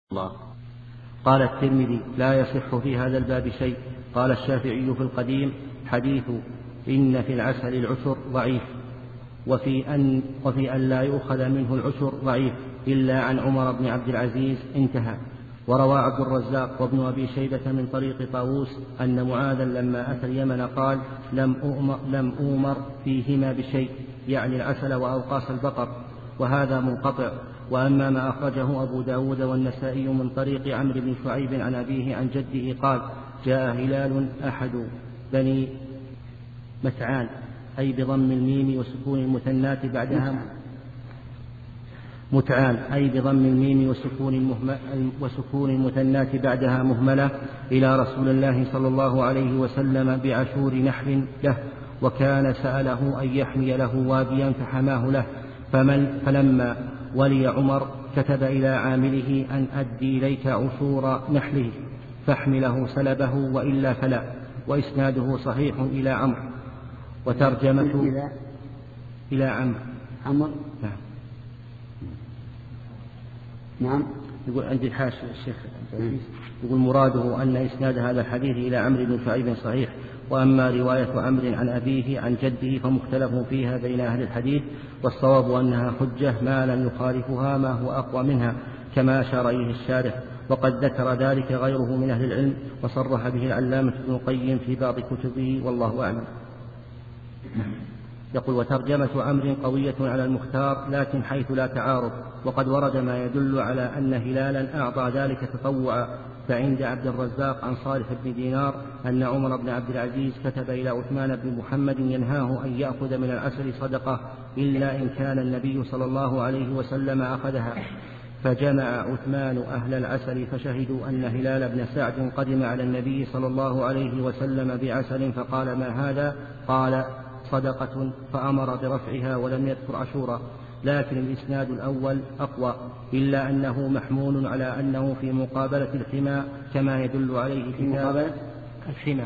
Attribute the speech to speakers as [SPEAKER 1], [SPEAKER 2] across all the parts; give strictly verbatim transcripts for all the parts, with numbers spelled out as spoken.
[SPEAKER 1] الله. قال الترمذي: لا يصح في هذا الباب شيء. قال الشافعي في القديم: حديث إن في العسل العشر ضعيف، وفي أن, وفي أن لا يؤخذ منه العشر ضعيف إلا عن عمر بن عبد العزيز، انتهى. وروى عبد الرزاق وابن أبي شيبة من طريق طاووس أن معاذا لما أتى اليمن قال: لم أؤمر, لم أؤمر فيهما بشيء، يعني العسل وأوقاص البقر، وهذا منقطع. وأما ما أخرجه أبو داود والنسائي من طريق عمرو بن شعيب عن أبيه عن جده قال: جاء هلال أحد بني متعان، أي بضم الميم وسكون المثنات بعدها متعان أي بضم الميم وسكون, وسكون المثنات بعدها مهملة، إلى رسول الله صلى الله عليه وسلم بعشور نحل له، وكان سأله أن يحمي له واديا فحماه له. فمن فلما ولي عمر كتب إلى عامله أن أدي إليك عشور نحله فاحمله سلبه وإلا فلا. وإسناده صحيح إلى عمرو. وترجمته
[SPEAKER 2] إلى,
[SPEAKER 1] إلى عمرو
[SPEAKER 2] عمر
[SPEAKER 1] نعم.
[SPEAKER 2] نعم.
[SPEAKER 1] يقول عندي الحاشية الشيخ يقول: مراده أن إسناد هذا الحديث إلى عمرو بن شعيب صحيح. وأما رواية عمرو عن أبيه عن جده فمختلف فيها بين أهل الحديث، والصواب أنها حجة ما لم يخالفها ما هو أقوى منها، كما أشار إليه الشارح. وقد ذكر ذلك غيره من أهل العلم، وصرح به العلامة ابن القيم في بعض كتبه، والله أعلم. يقول: وترجمة عمرو قوية على المختار، لكن حيث لا تعارض، وقد ورد ما يدل على أن هلالا أعطى ذلك تطوعا. فعند عبد الرزاق عن صالح بن دينار أن عمر بن عبد العزيز كتب إلى عثمان بن محمد ينهاه أن يأخذ من العسل صدقة إلا إن كان النبي صلى الله عليه وسلم أخذها. فجمع عثمان أهل العسل فشهدوا أن هلال بن سعد قدم على النبي صلى الله عليه وسلم بعسل، فقال: ما هذا؟ قال: صدقة، فأمر برفعها ولم يذكر عشورا. لكن الإسناد الأول أقوى، إلا أنه محمول على أنه في مقابلة الحمى، كما يدل عليه كتاب الحمى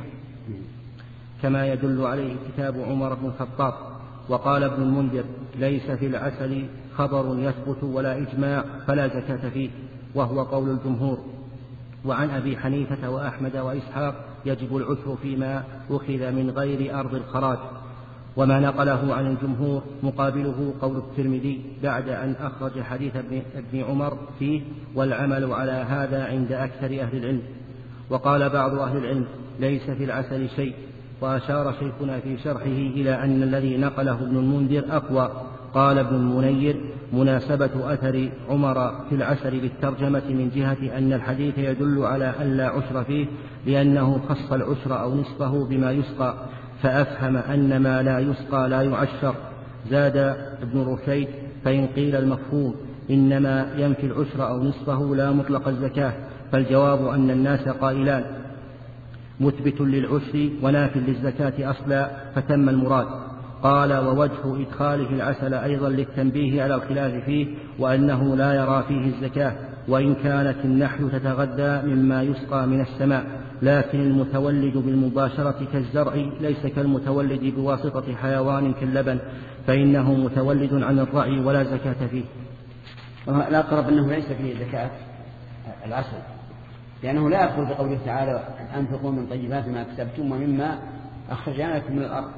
[SPEAKER 1] كما يدل عليه كتاب عمر بن الخطاب. وقال ابن المنذر: ليس في العسل خبر يثبت ولا إجماع فلا زكاة فيه، وهو قول الجمهور. وعن أبي حنيفة وأحمد وإسحاق يجب العشر فيما أخذ من غير أرض الخراج. وما نقله عن الجمهور مقابله قول الترمذي بعد أن أخرج حديث ابن عمر فيه، والعمل على هذا عند أكثر أهل العلم. وقال بعض أهل العلم: ليس في العسل شيء. وأشار شيخنا في شرحه إلى أن الذي نقله ابن المنذر أقوى. قال ابن المنير: مناسبة أثر عمر في العسل بالترجمة من جهة أن الحديث يدل على أن لا عشر فيه، لأنه خص العشر أو نصفه بما يسقى، فأفهم أن ما لا يسقى لا يعشر. زاد ابن رشيد: فإن قيل المفهوم إنما ينفي العشر أو نصفه لا مطلق الزكاة، فالجواب أن الناس قائلان: مثبت للعشر وناف للزكاة أصلا، فتم المراد. قال: ووجه إدخاله العسل أيضا للتنبيه على الخلاف فيه، وأنه لا يرى فيه الزكاة، وإن كانت النحل تتغذى مما يسقى من السماء، لكن المتولد بالمباشرة كالزرع ليس كالمتولد بواسطة حيوان كاللبن، فإنه متولد عن الرعي ولا زكاة فيه.
[SPEAKER 2] الأقرب أنه ليس فيه زكاة العسل، لأنه لا يدخل بقوله تعالى: أنفقوا من طيبات ما كسبتم ومما أخرجنا لكم من الأرض.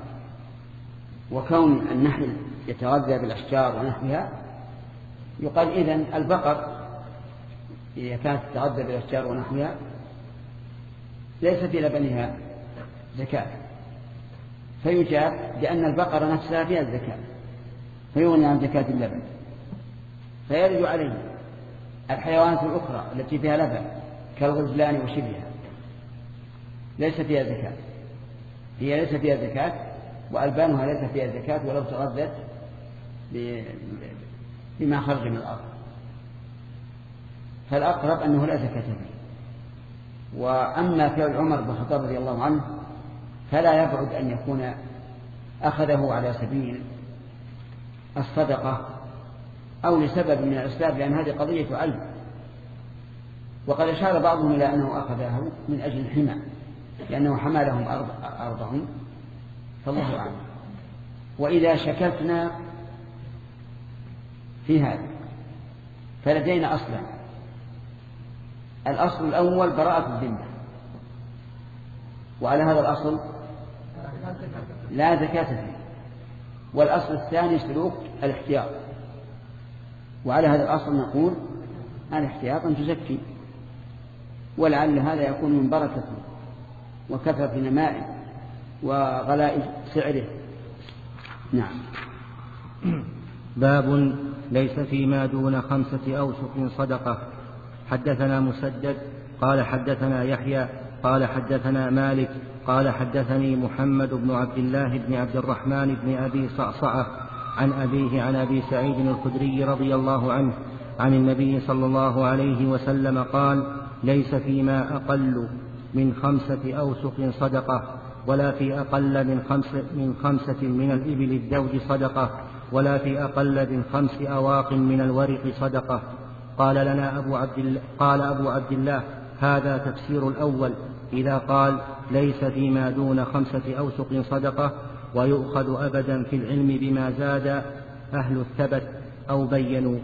[SPEAKER 2] وكون النحل يتغذى بالأشجار ونحوها، يقال إذن البقر إذا كانت تتغذى بالأشجار ونحوها ليس في لبنها زكاة، فيجاب بأن البقرة نفسها فيها الزكاة، فيغني عن زكاة اللبن، فيرد عليه الحيوانات الأخرى التي فيها لبن كالغزلان وشبهها ليس فيها زكاة، هي ليس فيها زكاة، وألبانها ليس فيها زكاة ولو تغذت بما خرج من الأرض، فالأقرب أنه لا زكاة فيه. وأما فعل عمر بن الخطاب رضي الله عنه فلا يبعد أن يكون أخذه على سبيل الصدقة أو لسبب من الأسباب، لأن هذه قضية علم. وقد أشار بعضهم إلى أنه أخذه من أجل الحمى، لأنه حمى لهم أرض أرضهم، فالله أعلم. وإذا شككنا في هذا فلدينا أصلا الأصل الأول براءة الذمة، وعلى هذا الأصل لا زكاة فيه. والأصل الثاني سلوك الاحتياط، وعلى هذا الأصل نقول الاحتياط أن تزكي، ولعل هذا يكون من بركة وكثرة نمائه وغلاء سعره. نعم.
[SPEAKER 1] باب ليس فيما دون خمسة أوسق صدقة. حدثنا مسدد قال حدثنا يحيى قال حدثنا مالك قال حدثني محمد بن عبد الله بن عبد الرحمن بن أبي صعصعة عن أبيه عن أبي سعيد الخدري رضي الله عنه عن النبي صلى الله عليه وسلم قال: ليس فيما أقل من خمسة أوسق صدقة، ولا في أقل من, خمس من خمسة من الإبل الدود صدقة، ولا في أقل من خمس أواق من الورق صدقة. قال لنا أبو عبد الله قال أبو عبد الله: هذا تفسير الأول إذا قال ليس فيما دون خمسة أوسق صدقة، ويؤخذ أبدا في العلم بما زاد أهل الثبت أو بينوا.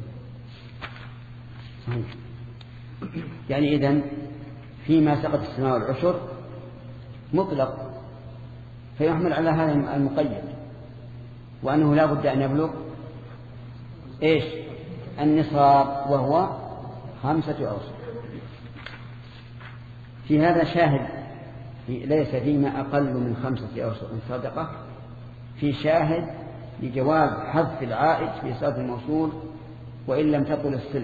[SPEAKER 2] يعني إذن فيما سقط السماء والعشر مطلق، فيحمل على هذا المقيد، وأنه لا بد أن يبلغ إيش النصاب وهو خمسة أوسق. في هذا شاهد في ليس فيما أقل من خمسة أوسق من صدقة، في شاهد لجواز حذف العائد في صفة الموصول وإن لم تطل الصلة،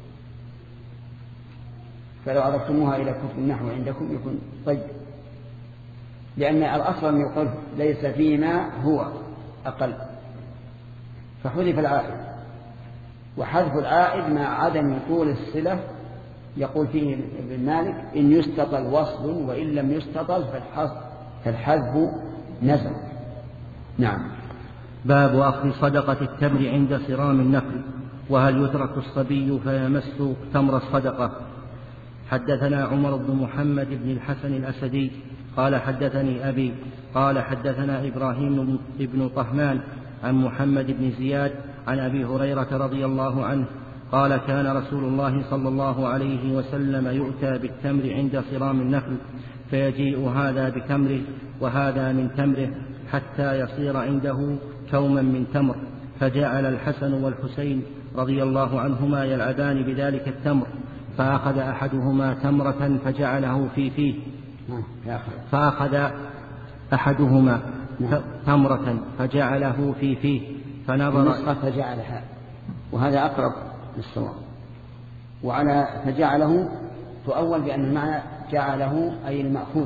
[SPEAKER 2] فلو عرفتموها إلى كتب النحو عندكم يكون طيب، لأن الأصل أن يقول ليس فيما هو أقل، فحذف العائد، وحذف العائد مع عدم طول الصلة يقول فيه ابن مالك: إن يستطل وصل وإن لم يستطل فالحذف نزل. نعم.
[SPEAKER 1] باب أخذ صدقة التمر عند صرام النخل، وهل يترك الصبي فيمس تمر الصدقة. حدثنا عمر بن محمد بن الحسن الأسدي قال حدثني أبي قال حدثنا إبراهيم بن طهمان عن محمد بن زياد عن أبي هريرة رضي الله عنه قال: كان رسول الله صلى الله عليه وسلم يؤتى بالتمر عند صرام النخل، فيجيء هذا بتمره وهذا من تمره حتى يصير عنده كوما من تمر، فجعل الحسن والحسين رضي الله عنهما يلعبان بذلك التمر، فأخذ أحدهما تمرة فجعله في فيه فأخذ أحدهما تمرة فجعله في فيه فنظر
[SPEAKER 2] فجعلها، وهذا أقرب للصواب. وعلى فجعله تؤول بأن المعنى جعله أي المأخوذ.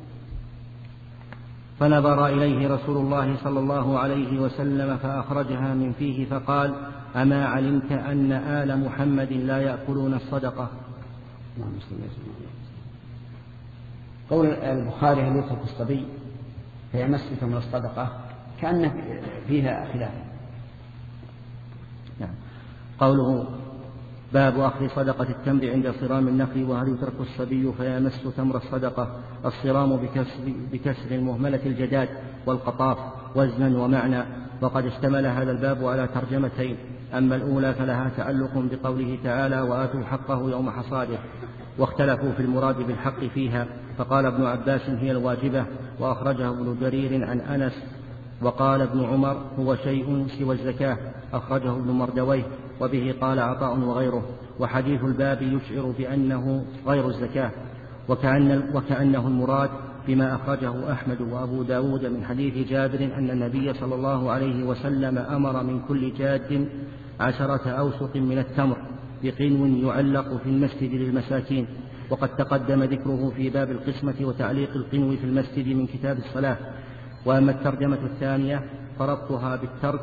[SPEAKER 1] فنظر إليه رسول الله صلى الله عليه وسلم فأخرجها من فيه فقال: أما علمت أن آل محمد لا يأكلون الصدقة.
[SPEAKER 2] قول البخاري: هل يترك الصبي فيمس تمر الصدقة، كأن فيها خلاف.
[SPEAKER 1] نعم. قوله: باب أخذ صدقة التمر عند صرام النخل، وهل يترك الصبي فيمس تمر الصدقة. الصرام بكسر, بكسر المهملة الجداد والقطاف وزنا ومعنى، وقد اشتمل هذا الباب على ترجمتين: أما الأولى فلها تعلق بقوله تعالى: وآتوا حقه يوم حصاده، واختلفوا في المراد بالحق فيها، فقال ابن عباس: هي الواجبة، وأخرجه ابن جرير عن أنس، وقال ابن عمر: هو شيء سوى الزكاة، أخرجه ابن مردويه، وبه قال عطاء وغيره. وحديث الباب يشعر بأنه غير الزكاة، وكأن وكأنه المراد بما أخرجه أحمد وأبو داود من حديث جابر أن النبي صلى الله عليه وسلم أمر من كل جاد عشرة أوسق من التمر بقنو يعلق في المسجد للمساكين، وقد تقدم ذكره في باب القسمة وتعليق القنو في المسجد من كتاب الصلاة. وأما الترجمة الثانية فربطها بالترك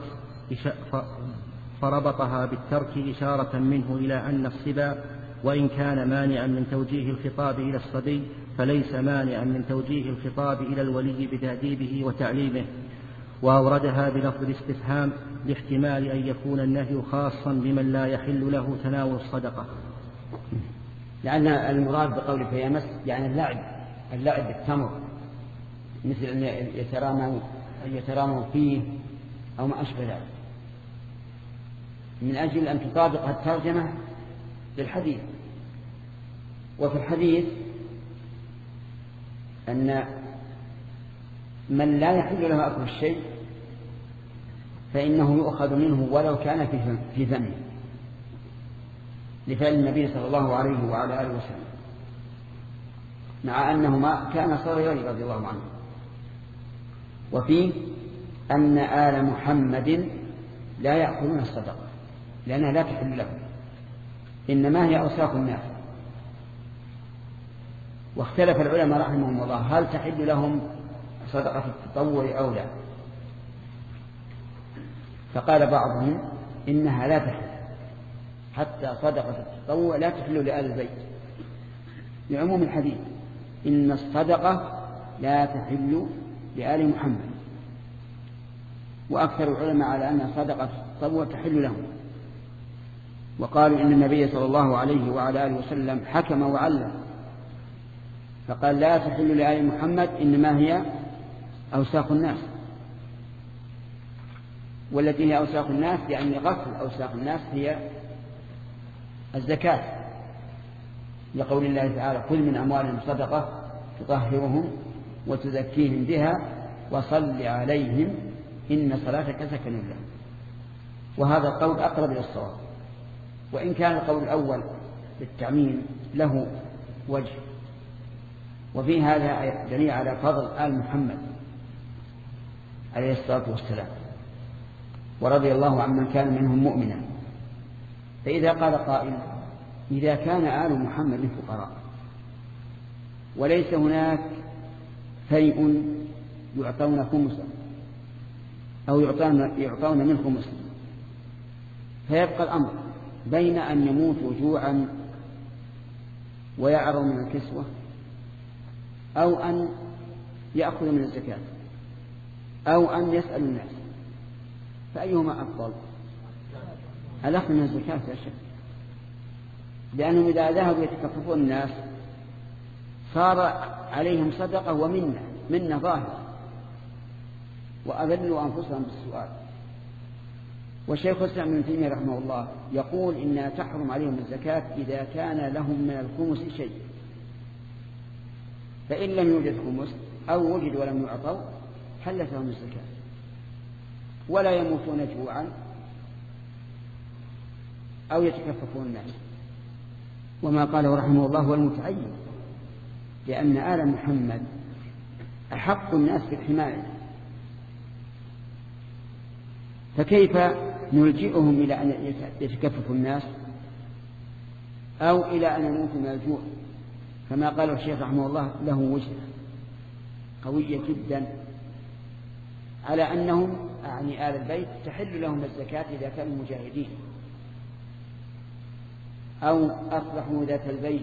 [SPEAKER 1] فربطها بالترك إشارة منه إلى أن الصبا وإن كان مانعا من توجيه الخطاب إلى الصبي فليس مانعا من توجيه الخطاب إلى الولي بتأديبه وتعليمه. وأوردها بلفظ الاستفهام لاحتمال أن يكون النهي خاصا بمن لا يحل له تناول الصدقة،
[SPEAKER 2] لأن المراد بقول فيمس يعني اللعب اللعب بالتمر، مثل أن يتراموا يتراموا فيه أو ما أشبه ذلك، من أجل أن تطابق الترجمة للحديث. وفي الحديث أن من لا يحل له أكل الشيء فإنه يؤخذ منه ولو كان في ذنبه، لفعل النبي صلى الله عليه وعلى آله وسلم، مع أنه ما كان صغيرا رضي الله عنه. وفيه أن آل محمد لا يأكلون الصدقة لأنها لا تحل لهم، إنما هي أوساخ الناس. واختلف العلماء رحمهم الله هل تحل لهم صدقة التطوع أو لا، فقال بعضهم إنها لا تحل، حتى صدقة التطوع لا تحل لآل البيت لعموم الحديث إن الصدقة لا تحل لآل محمد. وأكثر العلماء على أن صدقة التطوع تحل لهم، وقالوا إن النبي صلى الله عليه وعلى آله وسلم حكم وعلم فقال لا تحل لآل محمد إنما هي أوساخ الناس، والتي هي أوساخ الناس يعني غسل أوساخ الناس هي الزكاة، لقول الله تعالى خذ من أموالهم صدقة تطهرهم وتزكيهم بها وصل عليهم إن صلاتك سكن لهم. وهذا القول أقرب إلى الصواب، وإن كان القول الأول بالتعميم له وجه. وفي هذا دليل على فضل آل محمد عليه الصلاة والسلام، ورضي الله عمن كان منهم مؤمنا. فإذا قال قائل إذا كان آل محمد فقراء وليس هناك شيء يعطون خمسا أو يعطون, يعطون من خمس، فيبقى الأمر بين أن يموتوا جوعا ويعروا من الكسوة أو أن يأخذوا من الزكاة أو أن يسألوا الناس، فأيهما أفضل؟ الأخذ من الزكاة لا شك، لأنهم إذا ذهبوا يتكففون الناس صار عليهم صدقة ومنة منة ظاهرة وأذلوا أنفسهم بالسؤال. والشيخ الإسلام ابن تيمية رحمه الله يقول إنها تحرم عليهم الزكاة إذا كان لهم من الخمس شيء، فإن لم يوجد خمس أو وجد ولم يعطوا حلت لهم الزكاة ولا يموتون جوعا أو يتكففون الناس. وما قاله رحمه الله هو المتعين، لأن آل محمد أحق الناس بالحماية، فكيف نلجئهم إلى أن يتكففوا الناس أو إلى أن يموتوا من الجوع؟ كما قال الشيخ رحمه الله له وجهة قوية جدا على أنهم أعني آل البيت تحل لهم الزكاة إذا كانوا مجاهدين أو أصلحوا ذات البيت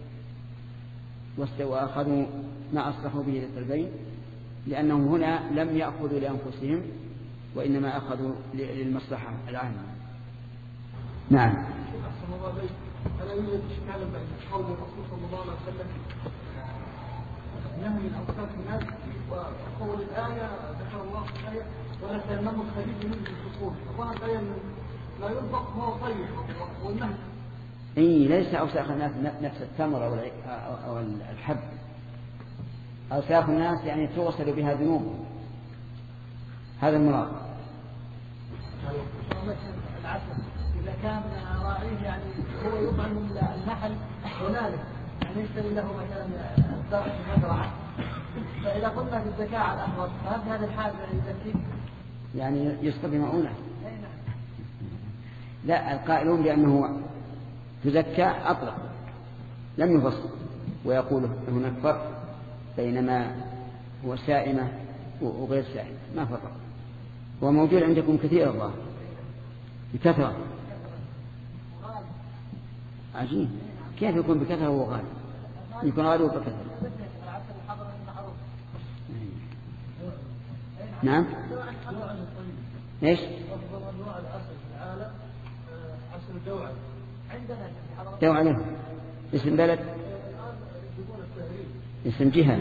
[SPEAKER 2] وأخذوا ما أصلحوا به ذات البيت، لأنهم هنا لم يأخذوا لأنفسهم وإنما أخذوا للمصلحة العامة. نعم.
[SPEAKER 3] ألا يوجد إشكال بين قول الرسول صلى الله عليه وسلم نهي من أوساخ الناس وقول الآية ذكر الله في الآية ولا تيمموا الخبيث منه بالسكون؟ الله الآية لا يطبق ما هو طيب والنهي.
[SPEAKER 2] إيه ليس أوساخ الناس نفس التمر أو الحب، أوساخ الناس يعني توصل بها ذنوبهم، هذا المراد.
[SPEAKER 3] العسل إذا كان راعيه يعني هو يطعم النحل هنالك يعني يشتري له مثلا الزرع في مزرعة، فإذا قلنا في الزكاة على الأحوال فهل هذا الحال يزكيه؟
[SPEAKER 2] يعني يسقط بمعونة؟ لا، القائلون بأنه تزكى أطلق لم يفصل، ويقول هناك فرق بين ما هو سائمة وغير سائمة، ما فرق. هو موجود عندكم كثير الله بكثرة. عجيب، كيف يكون بكثرة وهو غالي؟ يكون غالي وبكثرة. نعم. ايش؟ دوعة اسم بلد، اسم جهة.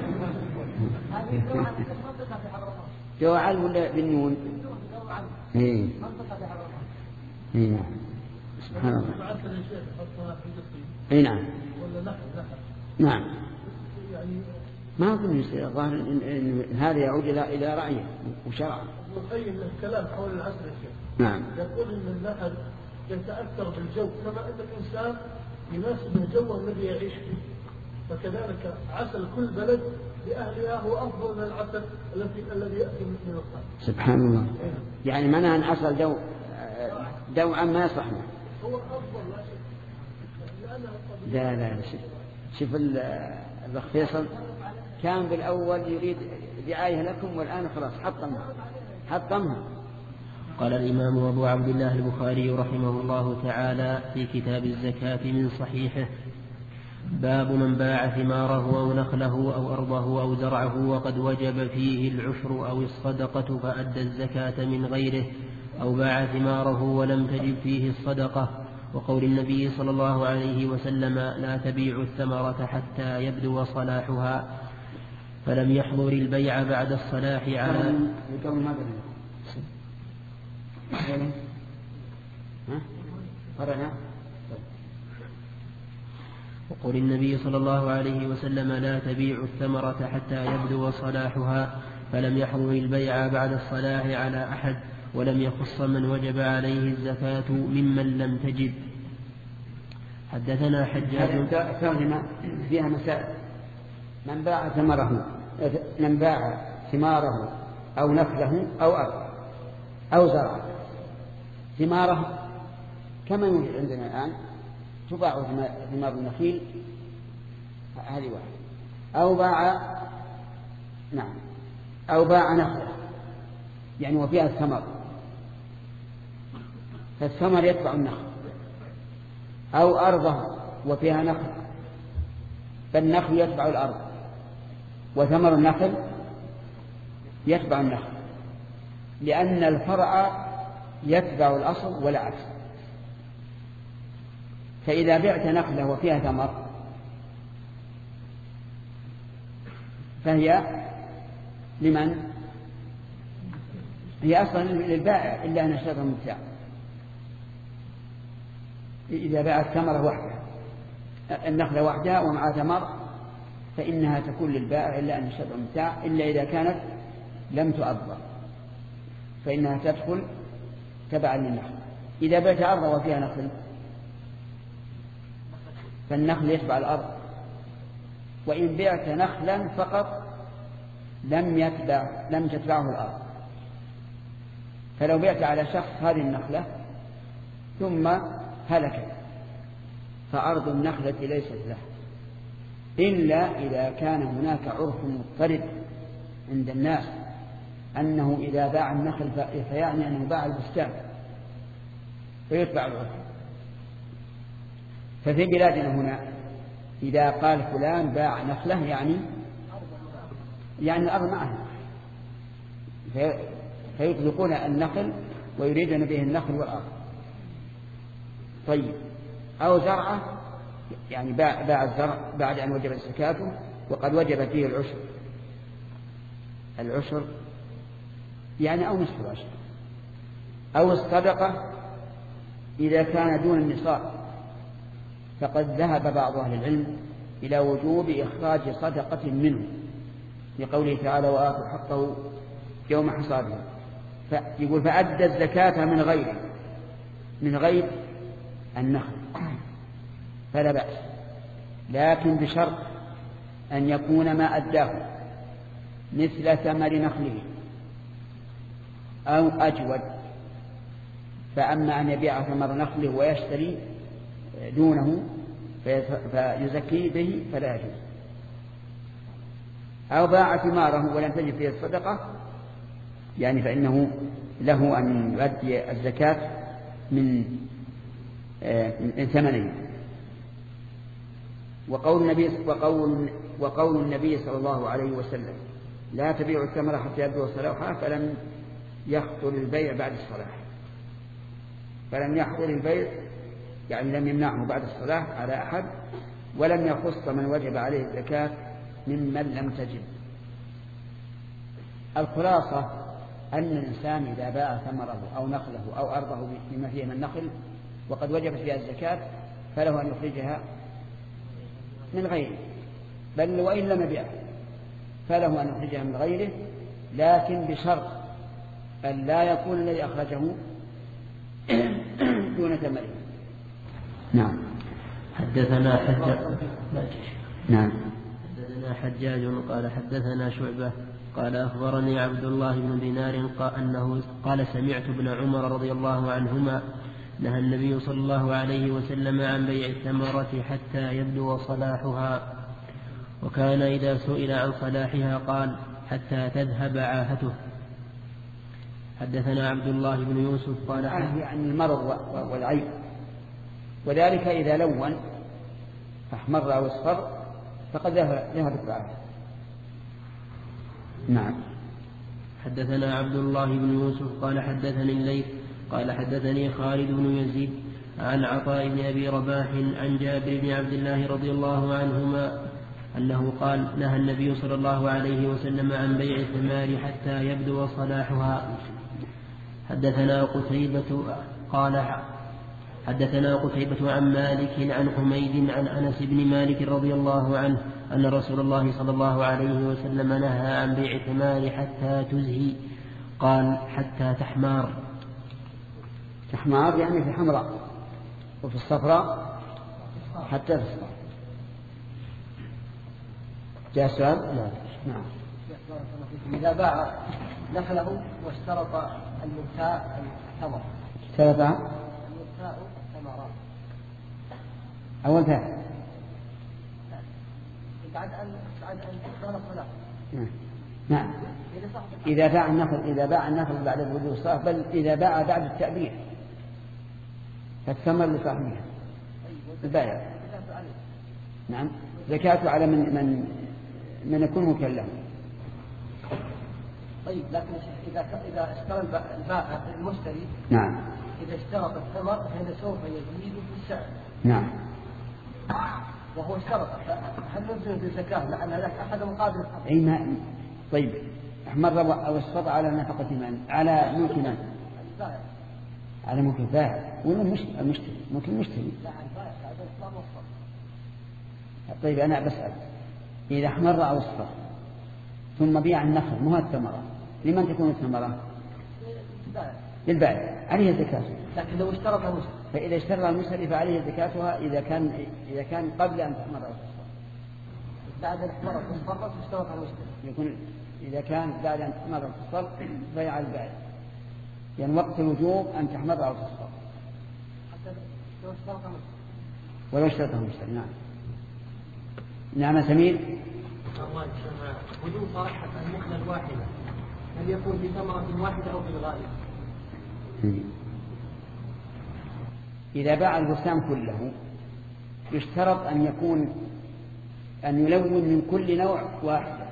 [SPEAKER 2] دوعة ولا بالنون؟ ايه ايه سبحان الله. اي نعم. نعم. ما أظن يصير الظاهر إن هذا يعود إلى إلى رأيه وشرعه.
[SPEAKER 3] القيم له كلام حول العسل
[SPEAKER 2] نعم.
[SPEAKER 3] يقول إن النحل يتأثر بالجو كما أن الإنسان يناسب الجو الذي يعيش فيه، فكذلك عسل كل بلد لأهلها هو أفضل من العسل الذي الذي يأتي من الخارج.
[SPEAKER 2] سبحان الله. يعني معناه أن عسل دو دوعا ما يصلحنا.
[SPEAKER 3] هو أفضل لا شيء.
[SPEAKER 2] لا لا لا شوف شوف الأخ فيصل كان بالأول يريد دعاية لكم والآن خلاص حطمها حطمها.
[SPEAKER 1] قال الإمام أبو عبد الله البخاري رحمه الله تعالى في كتاب الزكاة من صحيحه: باب من باع ثماره أو نخله أو أرضه أو زرعه وقد وجب فيه العشر أو الصدقة فأدى الزكاة من غيره، أو باع ثماره ولم تجب فيه الصدقة، وقول النبي صلى الله عليه وسلم: لا تبيعوا الثمرة حتى يبدو صلاحها، فلم يحضر البيع بعد الصلاح على وقول النبي صلى الله عليه وسلم: لا تبيعوا الثمرة حتى يبدو صلاحها، فلم يحضر البيع بعد الصلاح على أحد، ولم يخص من وجب عليه الزكاة ممن لم تجب. حدثنا حجاج.
[SPEAKER 2] ترجمة فيها مسائل: من باع ثمره من باع ثماره أو نخله أو أرض أو زرع. ثماره كما يوجد عندنا الآن تباع ثمار النخيل هذه واحد، أو باع نعم أو باع نخله يعني وفيها الثمر، فالثمر يتبع النخل، أو أرضه وفيها نخل فالنخل يتبع الأرض، وثمر النخل يتبع النخل، لأن الفرع يتبع الأصل ولا عكس. فإذا بعت نخلة وفيها ثمر فهي لمن؟ هي أصلا للبائع إلا أن اشترى المبتاع. إذا باع الثمرة وحدها النخلة وحدها ومع ثمر فإنها تكون للبائع إلا أن اشترى المبتاع، إلا إذا كانت لم تؤضر فإنها تدخل تبعا للنخل. إذا بعت أرضا وفيها نخل فالنخل يتبع الأرض، وإن بعت نخلا فقط لم يتبع لم تتبعه الأرض. فلو بعت على شخص هذه النخلة ثم هلكت فأرض النخلة ليست له، إلا إذا كان هناك عرف مضطرد عند الناس أنه إذا باع النخل فيعني أنه باع البستان فيتبع العرف. ففي بلادنا هنا إذا قال فلان باع نخلة يعني يعني الأرض معه، فيطلقون النخل ويريدون به النخل والأرض. طيب، أو زرعه يعني باع, باع الزرع بعد أن وجبت زكاته وقد وجب فيه العشر العشر يعني أو نصف العشر، أو الصدقة إذا كان دون النصاب، فقد ذهب بعض أهل العلم إلى وجوب إخراج صدقة منه لقوله تعالى: وآتوا حقه يوم حصاده. فيقول: فأدى الزكاة من غير من غير النخل فلا بأس، لكن بشرط أن يكون ما أداه مثل ثمر نخله أو أجود. فأما أن يبيع ثمر نخله ويشتري دونه فيزكي به فلا يجوز. أو باع ثماره ولم تجب فيه الصدقة يعني فإنه له أن يؤدي الزكاة من من ثمنه. وقول النبي وقول وقول النبي صلى الله عليه وسلم: لا تبيع الثمرة حتى يبدو صلاحها، فلم يخطر البيع بعد الصلاح. فلم يحضر البيع يعني لم يمنعه بعد الصلاح على أحد، ولم يخص من وجب عليه الزكاة ممن لم تجب. الخلاصة أن الإنسان إذا باع ثمره أو نخله أو أرضه بما فيه من نخل وقد وجبت فيها الزكاة فله أن يخرجها من غيره بل وإن لم يبيعه فله أن يخرجها من غيره، لكن بشرط أن لا يكون الذي أخرجه دون ثمنه. نعم.
[SPEAKER 4] حدثنا حجاج
[SPEAKER 2] نعم.
[SPEAKER 4] حدثنا حجاج قال حدثنا شعبة قال أخبرني عبد الله بن دينار قال أنه قال سمعت ابن عمر رضي الله عنهما نهى النبي صلى الله عليه وسلم عن بيع الثمرة حتى يبدو صلاحها، وكان إذا سئل عن صلاحها قال حتى تذهب عاهته. حدثنا عبد الله بن يوسف قال
[SPEAKER 2] يعني المرض والعيب، وذلك إذا لون فاحمر أو اصفر فقد ذهبت العاهة. نعم.
[SPEAKER 4] حدثنا عبد الله بن يوسف قال حدثني الليث قال حدثني خالد بن يزيد عن عطاء بن أبي رباح عن جابر بن عبد الله رضي الله عنهما أنه قال نهى النبي صلى الله عليه وسلم عن بيع الثمار حتى يبدو صلاحها. حدثنا قتيبة قال حدثنا قتيبة عن مالك عن حميد عن أنس بن مالك رضي الله عنه أن رسول الله صلى الله عليه وسلم نهى عن بيع الثمار حتى تزهي، قال حتى تحمار.
[SPEAKER 2] تحمار يعني في حمراء، وفي الصفراء حتى تصفر. جاء السؤال؟ لا. نعم.
[SPEAKER 3] إذا باع نخله واشترط المبتاع الثمر.
[SPEAKER 2] اشترط
[SPEAKER 3] المبتاع الثمرات.
[SPEAKER 2] أول ثاني.
[SPEAKER 3] بعد أن بعد أن تكون الصلاة.
[SPEAKER 2] نعم. نعم. إذا باع النخل إذا باع النخل بعد الوجوه الصلاة، بل إذا باع بعد التأبير فالثمر لصاحبها البائع. نعم. زكاته على من من من يكون مكلف.
[SPEAKER 3] طيب لكن إذا إذا اشترى البائع المشتري
[SPEAKER 2] نعم
[SPEAKER 3] إذا اشترط الثمر فهذا سوف يزيد في السعر.
[SPEAKER 2] نعم.
[SPEAKER 3] وهو اشترط، هل نلزم بالزكاة لأن ذاك أخذ مقابل؟
[SPEAKER 2] أي ما. طيب أحمر أو اصفر على نفقة من؟ على ملك من؟
[SPEAKER 3] البائع.
[SPEAKER 2] على ملك البائع ولا المشتري؟ المشتري ملك المشتري.
[SPEAKER 3] لا البائع بعد الإصفار والصفر.
[SPEAKER 2] طيب أنا بسأل إذا أحمر أو اصفر ثم بيع النخل مو الثمرة، لمن تكون الثمرة؟ للبائع عليه زكاة.
[SPEAKER 3] لكن لو اشترط المشتري،
[SPEAKER 2] فإذا اشترى المشتري فعليه زكاتها إذا كان إذا كان قبل أن تحمر أو تصفر.
[SPEAKER 3] بعد أن تحمر أو تصفر اشترط المشتري.
[SPEAKER 2] يكون إذا كان بعد أن تحمر أو تصفر بيع البائع، يعني وقت الوجوب أن تحمر أو تصفر.
[SPEAKER 3] حتى لو اشترط المشتري.
[SPEAKER 2] ولو اشترطه المشتري. نعم. نعم سمير.
[SPEAKER 3] الله يسلمك. وجوب صراحة النخلة الواحدة هل يكون في ثمرة واحدة أو في الغالب؟
[SPEAKER 2] إذا باع البستان كله يشترط أن يكون أن يلون من كل نوع واحدة،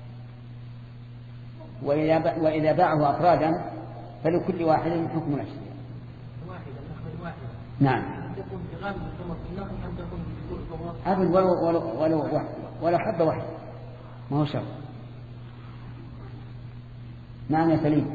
[SPEAKER 2] وإذا وإذا باعه أفرادا فلكل واحد حكم نفسه.
[SPEAKER 3] واحدة النخلة واحدة.
[SPEAKER 2] نعم.
[SPEAKER 3] تكون في غالب ثمرة النخل أم تكون في كل ثمرة؟
[SPEAKER 2] أبد ولو ولو ولو واحد ولا حبة واحدة ما هو شرط. نعم يا سليم.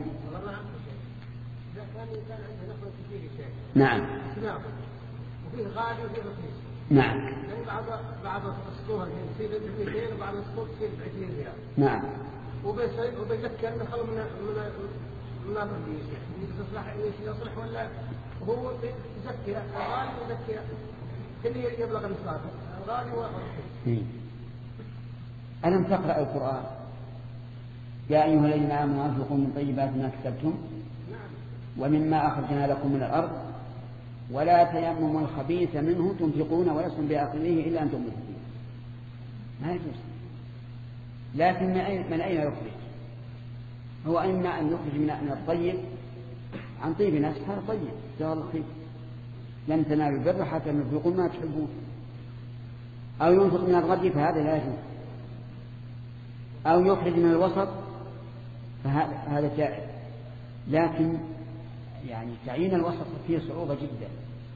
[SPEAKER 2] نعم.
[SPEAKER 3] وفيه غالي وفيه رخيص.
[SPEAKER 2] نعم.
[SPEAKER 3] يعني بعض بعض السطور تصير باثنين وبعض السطور تصير بعشرين ريال.
[SPEAKER 2] نعم.
[SPEAKER 3] وبيصير وبيذكر نخل من من من الرئيس يصلح يصلح ولا هو يزكي الغالي ويزكي اللي يبلغ النصاب الغالي والرخيص.
[SPEAKER 2] ألم تقرأ القرآن؟ يا أيها الذين آمنوا أنفقوا من طيبات ما كسبتم ومما أخرجنا لكم من الأرض ولا تيمموا الخبيث منه تنفقون ولستم بآخذه إلا أن تغمضوا فيه. ما يجوز. لكن من أين يخرج؟ هو إما أن يخرج من الطيب عن طيب نفس، هذا طيب جزاه الله خير، لن تنالوا البر حتى تنفقوا ما تحبون، أو ينفق من الغد فهذا لا يجوز، أو يخرج من الوسط فهذا جائز. لكن يعني تعيين الوسط فيه صعوبة جدا،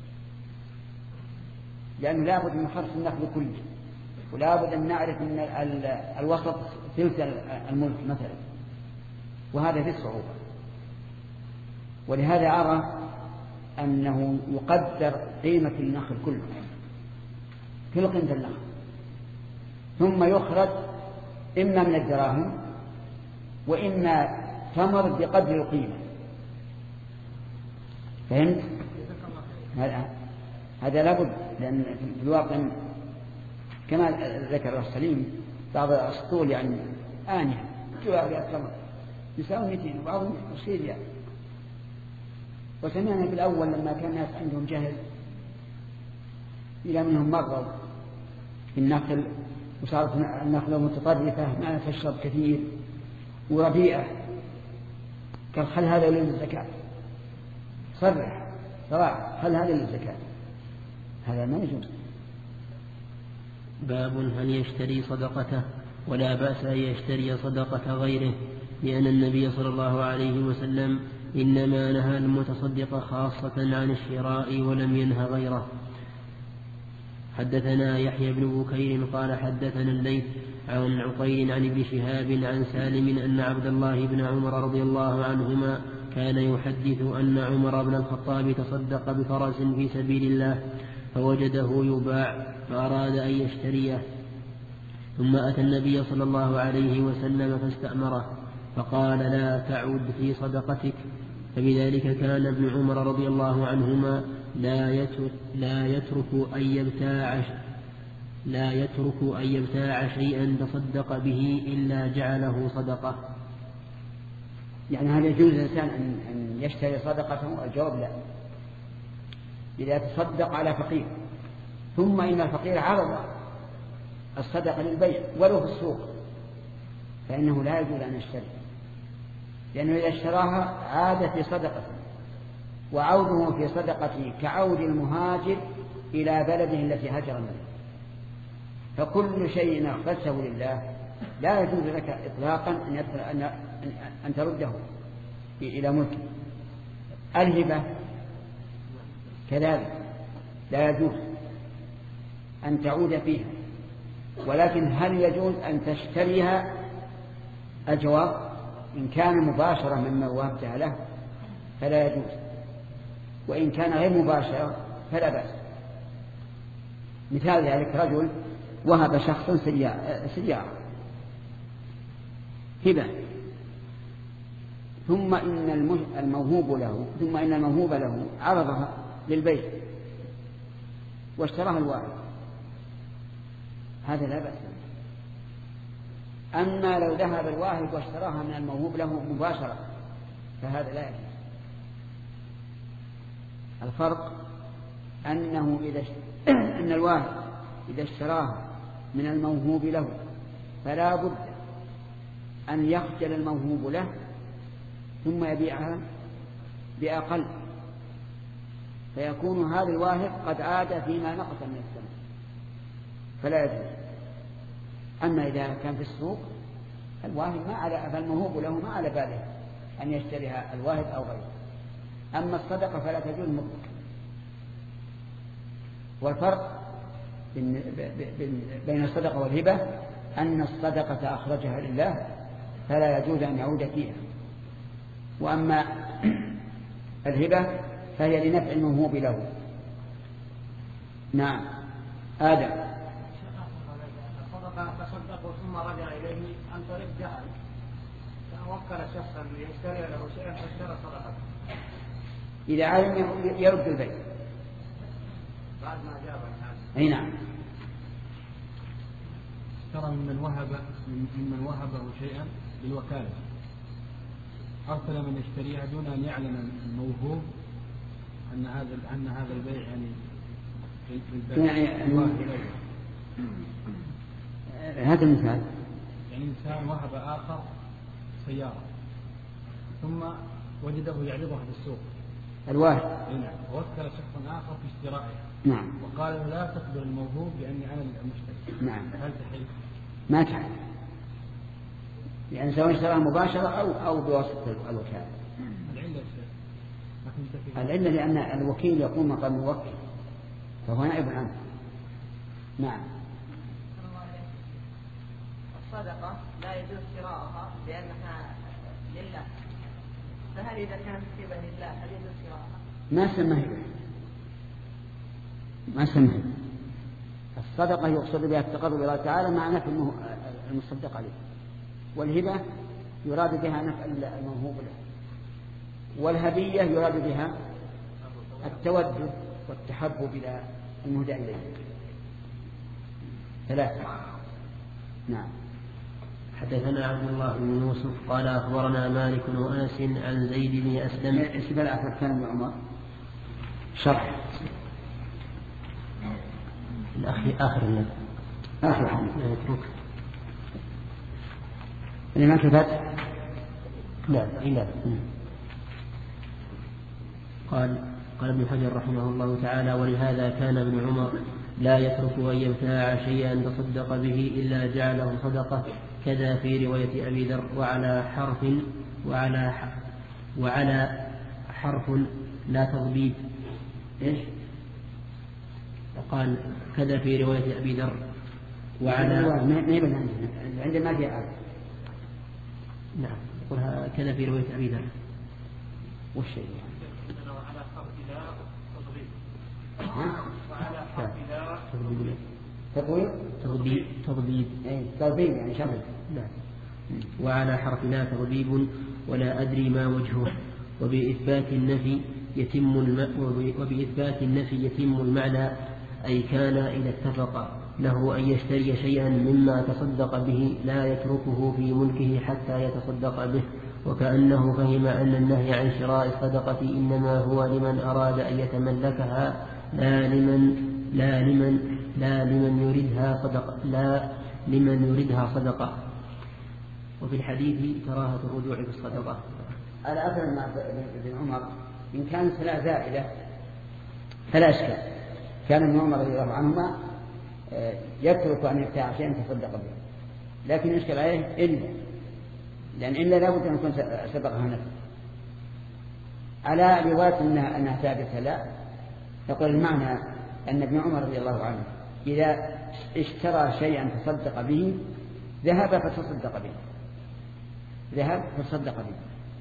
[SPEAKER 2] لأنه لا بد من خرص النخل كله، ولا بد أن نعرف أن الوسط ثلث الملك مثلا، وهذا فيه صعوبة. ولهذا أرى أنه يقدر قيمة النخل كله، كل قيمة النخل ثم يخرج إما من الدراهم وإما تمر بقدر القيمة. فهمت؟ هذا لابد، لأن في الواقع كما ذكر السليم بعض الأسطول يعني آنية جواب التمر يساوي مئتين وبعضهم يصير يعني. وسمعنا بالأول لما كان الناس عندهم جهل إلى منهم مرضوا في النخل وصارت النخلة متطرفة ما تشرب كثير وربيئة، قال خل هذا للزكاة، صرح صراحة خل هذا للزكاة، هذا ما يجوز.
[SPEAKER 4] باب هل يشتري صدقته؟ ولا بأس أن يشتري صدقة غيره، لأن النبي صلى الله عليه وسلم إنما نهى المتصدق خاصة عن الشراء ولم ينه غيره. حدثنا يحيى بن بكير قال حدثنا الليث عن عقيل عن ابن شهاب عن سالم أن عبد الله بن عمر رضي الله عنهما كان يحدث أن عمر بن الخطاب تصدق بفرس في سبيل الله فوجده يباع فأراد أن يشتريه، ثم أتى النبي صلى الله عليه وسلم فاستأمره فقال لا تعد في صدقتك. فبذلك كان ابن عمر رضي الله عنهما لا يترك, لا يترك أن يبتاع لا يترك أن يبتاع شيئا تصدق به إلا جعله صدقة.
[SPEAKER 2] يعني هل يجوز الإنسان أن يشتري صدقته؟ الجواب لا. إذا تصدق على فقير ثم إن الفقير عرض الصدقة للبيع ولو في السوق فإنه لا يجوز أن يشتري، لأنه إذا اشتراها عاد في صدقته، وعوده في صدقته كعود المهاجر إلى بلده التي هاجر منه. فكل شيء أخذته لله لا يجوز لك إطلاقا أن, أن ترده إلى ملكه. الهبة كذلك لا يجوز أن تعود فيها، ولكن هل يجوز أن تشتريها؟ الجواب إن كان مباشرة مما وهبتها له فلا يجوز، وإن كان غير مباشرة فلا بأس. مثال ذلك رجل وهب شخص سيارة هبة، ثم إن الموهوب له ثم إن الموهوب له عرضها للبيع واشتراها الواحد، هذا لا بأس. أما لو ذهب الواهب واشتراها من الموهوب له مباشرة فهذا لا يجوز. الفرق أنه إذا أن الواهب إذا اشتراها من الموهوب له فلا بد أن يخجل الموهوب له ثم يبيعها بأقل، فيكون هذا الواهب قد عاد فيما نقص من الثمن فلا يجوز. أما إذا كان في السوق الواهب ما على فالموهوب له ما على باله أن يشتريها الواهب أو غيره. أما الصدقة فلا تجوز مطلقا. والفرق بين الصدقة والهبة أن الصدقة أخرجها لله فلا يجوز أن يعود فيها، وأما الهبة فهي لنفع الموهوب له. نعم. آدم.
[SPEAKER 3] الصدقة تصدق ثم رجع إليه عن طريق جهل، وكل شخصا ليشتري له شيئا فاشترى صدقة،
[SPEAKER 2] إذا علم يرد البيع
[SPEAKER 3] بعد ما جاب الناس.
[SPEAKER 2] أي نعم.
[SPEAKER 5] ترى ممن وهب ممن وهبه شيئا بالوكالة أرسل من يشتريها دون أن يعلم الموهوب أن هذا أن هذا البيع يعني
[SPEAKER 2] يعني هذا المثال.
[SPEAKER 5] يعني إنسان وهب آخر سيارة ثم وجده يعرضها في السوق
[SPEAKER 2] الواحد،
[SPEAKER 5] نعم، ووكل شخصا آخر في اشترائها،
[SPEAKER 2] نعم،
[SPEAKER 5] وقال له لا تقبل الموهوب لأني أنا المشتري،
[SPEAKER 2] نعم،
[SPEAKER 5] هل تحل؟
[SPEAKER 2] ما تحل، يعني سواء اشتراها مباشرة أو أو بواسطة الوكالة.
[SPEAKER 5] العلة
[SPEAKER 2] العلة لأن الوكيل يكون مقام الموكل فهو نائب عنه. نعم.
[SPEAKER 6] الصدقة لا يجوز شراءها لأنها لله، فهل إذا كانت هبة لله هل يجوز شراءها؟
[SPEAKER 2] ما سمى هبة، ما سمى. الصدقة يقصد بها التقرب إلى الله تعالى مع نفع المصدق عليه، والهبة يراد بها نفع الموهوب له، والهدية يراد بها التودد والتحبب إلى المهدى إليه. ثلاثة. نعم.
[SPEAKER 4] حدثنا عبد الله بن يوسف قال أخبرنا مالك وأنس عن زيد بن أسلم.
[SPEAKER 2] اسم الأثر كان ابن عمر شرح
[SPEAKER 4] الأخي آخر النبي
[SPEAKER 2] آخر الحديث
[SPEAKER 4] يترك
[SPEAKER 2] الإمام كتبت.
[SPEAKER 4] لا لا. قال قال ابن حجر رحمه الله تعالى: ولهذا كان ابن عمر لا يترك أن يبتاع شيئا تصدق به إلا جعله صدقة، كذا في رواية أبي ذر: وعلى حرف وعلى وعلى حرف لا تضبيب.
[SPEAKER 2] إيش؟
[SPEAKER 4] قال كذا في رواية أبي ذر وعلى
[SPEAKER 2] عند ما في آية.
[SPEAKER 4] نعم يقولها كذا في رواية أبي ذر.
[SPEAKER 2] والشيء
[SPEAKER 3] وعلى حرف لا تضبيب.
[SPEAKER 2] وعلى
[SPEAKER 3] حرف لا
[SPEAKER 4] تضبيب
[SPEAKER 2] تضبيب
[SPEAKER 4] تضبيب تضبيب
[SPEAKER 2] أي تضبيب يعني شمل.
[SPEAKER 4] نعم. وعلى حرف لا تضبيب ولا أدري ما وجهه. وبإثبات النفي يتم الم... وبإثبات النفي يتم المعنى، أي كان إذا اتفق له أن يشتري شيئا مما تصدق به لا يتركه في ملكه حتى يتصدق به، وكأنه فهم أن النهي عن شراء الصدقة إنما هو لمن أراد أن يتملكها لا لمن لا لمن لا لمن يريدها صدقة لا لمن يريدها صدقة. وفي الحديث كراهة الرجوع بالصدقة.
[SPEAKER 2] على أثر مع ابن عمر إن كانت لا زائدة فلا أشكال. كان ابن عمر رضي الله عنهما يترك أن يبتاع شيئا تصدق به، لكن يشكل عليه إلا، لأن إلا لابد أن يكون سبقها نفسه. على رواية أنها, أنها ثابتة لا، يقول المعنى أن ابن عمر رضي الله عنه إذا اشترى شيئا تصدق به ذهب فتصدق به ذهب فتصدق به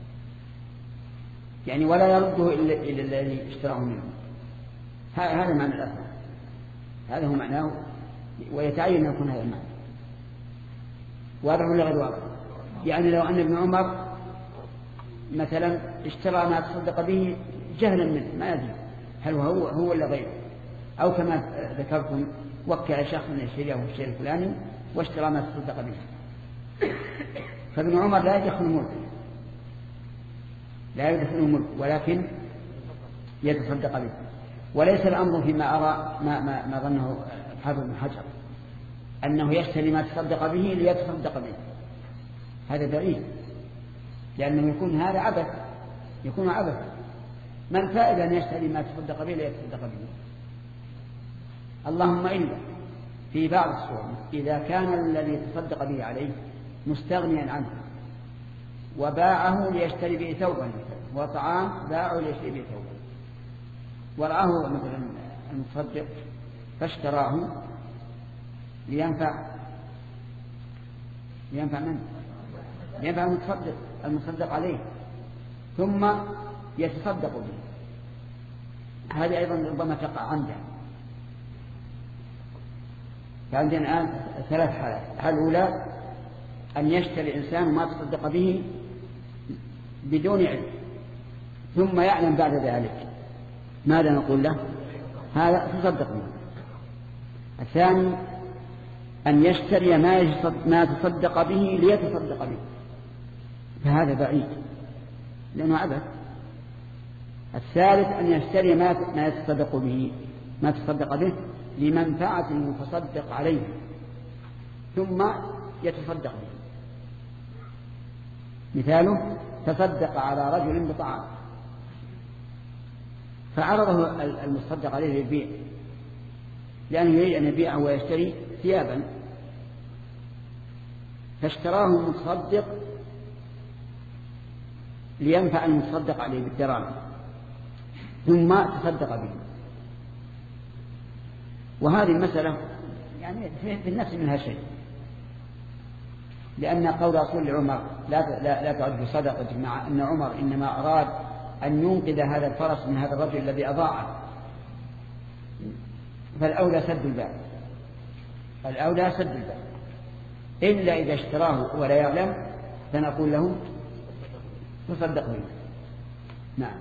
[SPEAKER 2] يعني ولا يرده إلا الذي اشتراه منه. هذا معنى الأثر، هذا هو معناه، ويتعين أن يكون هذا المعنى واضح ولا غير واضح. يعني لو أن ابن عمر مثلا اشترى ما تصدق به جهلا منه ما يدري هل هو هو ولا غيره، أو كما ذكرتم وكل شخص من يشتريه الشيء الفلاني واشترى ما تصدق به، فابن عمر لا يدخل ملك لا يدخل ملك ولكن يتصدق به. وليس الأمر فيما أرى ما, ما, ما ظنه الحافظ بن حجر أنه يشتري ما تصدق به ليتصدق به، هذا بعيد، لأنه يكون هذا عبث، يكون عبث. ما الفائدة أن يشتري ما تصدق به ليتصدق به؟ اللهم إلا في بعض الصور إذا كان الذي تصدق به عليه مستغنيا عنه وباعه ليشتري به ثوبا وطعام باعه ليشتري به ثوبا، ورآه مثلا المتصدق فاشتراه لينفع لينفع من؟ لينفع المتصدق المتصدق عليه ثم يتصدق به. هذه أيضا ربما تقع عنده. فعندنا الآن ثلاث حالات. الحالة الأولى أن يشتري الإنسان ما تصدق به بدون علم ثم يعلم بعد ذلك، ماذا نقول له؟ هذا تصدق به. الثاني أن يشتري ما تصدق به ليتصدق به، فهذا بعيد لأنه عبث. الثالث أن يشتري ما يتصدق به ما تصدق به لمنفعة المتصدق عليه ثم يتصدق به. مثاله تصدق على رجل بطعام فعرضه المتصدق عليه للبيع لأنه يريد أن يبيعه ويشتري ثيابا، فاشتراه المتصدق لينفع المتصدق عليه بالدراهم ثم تصدق به. وهذه المسألة يعني في النفس منها شيء، لأن قول رسول لعمر لا لا, لا تعد بصدقة، مع أن عمر إنما أراد أن ينقذ هذا الفرس من هذا الرجل الذي أضاعه، فالأولى سد الباب الأولى سد الباب، إلا إذا اشتراه ولا يعلم فنقول له تصدق به. نعم.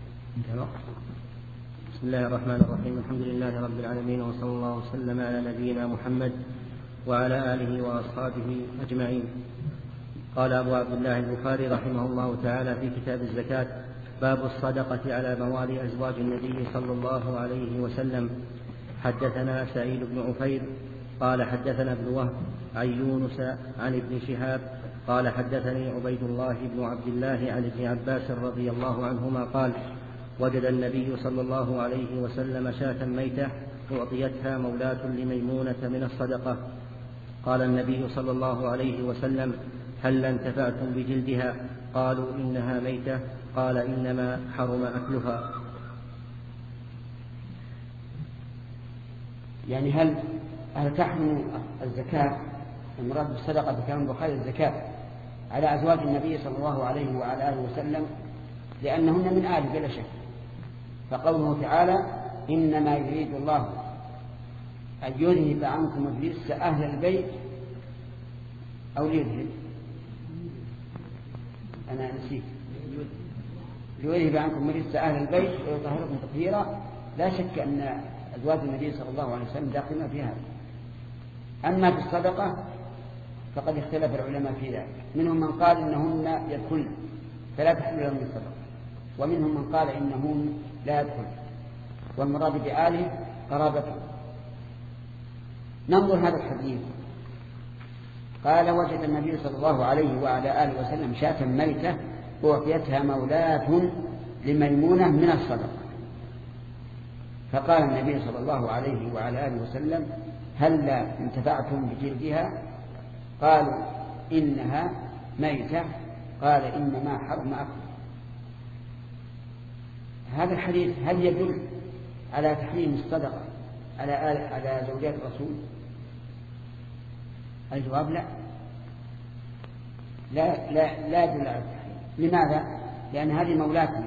[SPEAKER 1] بسم الله الرحمن الرحيم. الحمد لله رب العالمين، وصلى الله وسلم على نبينا محمد وعلى آله وأصحابه أجمعين. قال أبو عبد الله البخاري رحمه الله تعالى في كتاب الزكاة: باب الصدقة على موالي أزواج النبي صلى الله عليه وسلم. حدثنا سعيد بن عفير قال حدثنا ابن وهب عن يونس عن ابن شهاب قال حدثني عبيد الله بن عبد الله عن ابن عباس رضي الله عنهما قال: وجد النبي صلى الله عليه وسلم شاة ميتة أعطيتها مولاة لميمونة من الصدقة. قال النبي صلى الله عليه وسلم: هل انتفعتم بجلدها؟ قالوا: إنها ميتة. قال: إنما حرم أكلها.
[SPEAKER 2] يعني هل هل تحرم الزكاة، المراد بالصدقة في كلام البخاري الزكاة على أزواج النبي صلى الله عليه وعلى آله وسلم، لأنهن من آله بلا شك. فقوله تعالى: إنما يريد الله أن يذهب عنكم الرجس أهل البيت، أو ليذهب، أنا نسيت، ليذهب عنكم الرجس أهل البيت ويطهركم تطهيرا. لا شك أن أزواج النبي صلى الله عليه وسلم داخلين في هذا. أما في الصدقة فقد اختلف العلماء في ذلك، منهم من قال إنهن يدخلن فلا تحل لهم الصدقة، ومنهم من قال إنهن لا يدخل، والمراد بآله قرابته. ننظر هذا الحديث. قال: وجد النبي صلى الله عليه وعلى آله وسلم شاة ميتة أعطيتها مولاة لميمونة من الصدقة. فقال النبي صلى الله عليه وعلى آله وسلم: هل انتفعتم بجلدها؟ قالوا: إنها ميتة. قال: إنما حرم أكل. هذا الحديث هل يدل على تحريم الصدقة على على زوجات الرسول؟ الجواب لا، لا لا لا يدل على التحريم. لماذا؟ لأن هذه مولاتنا.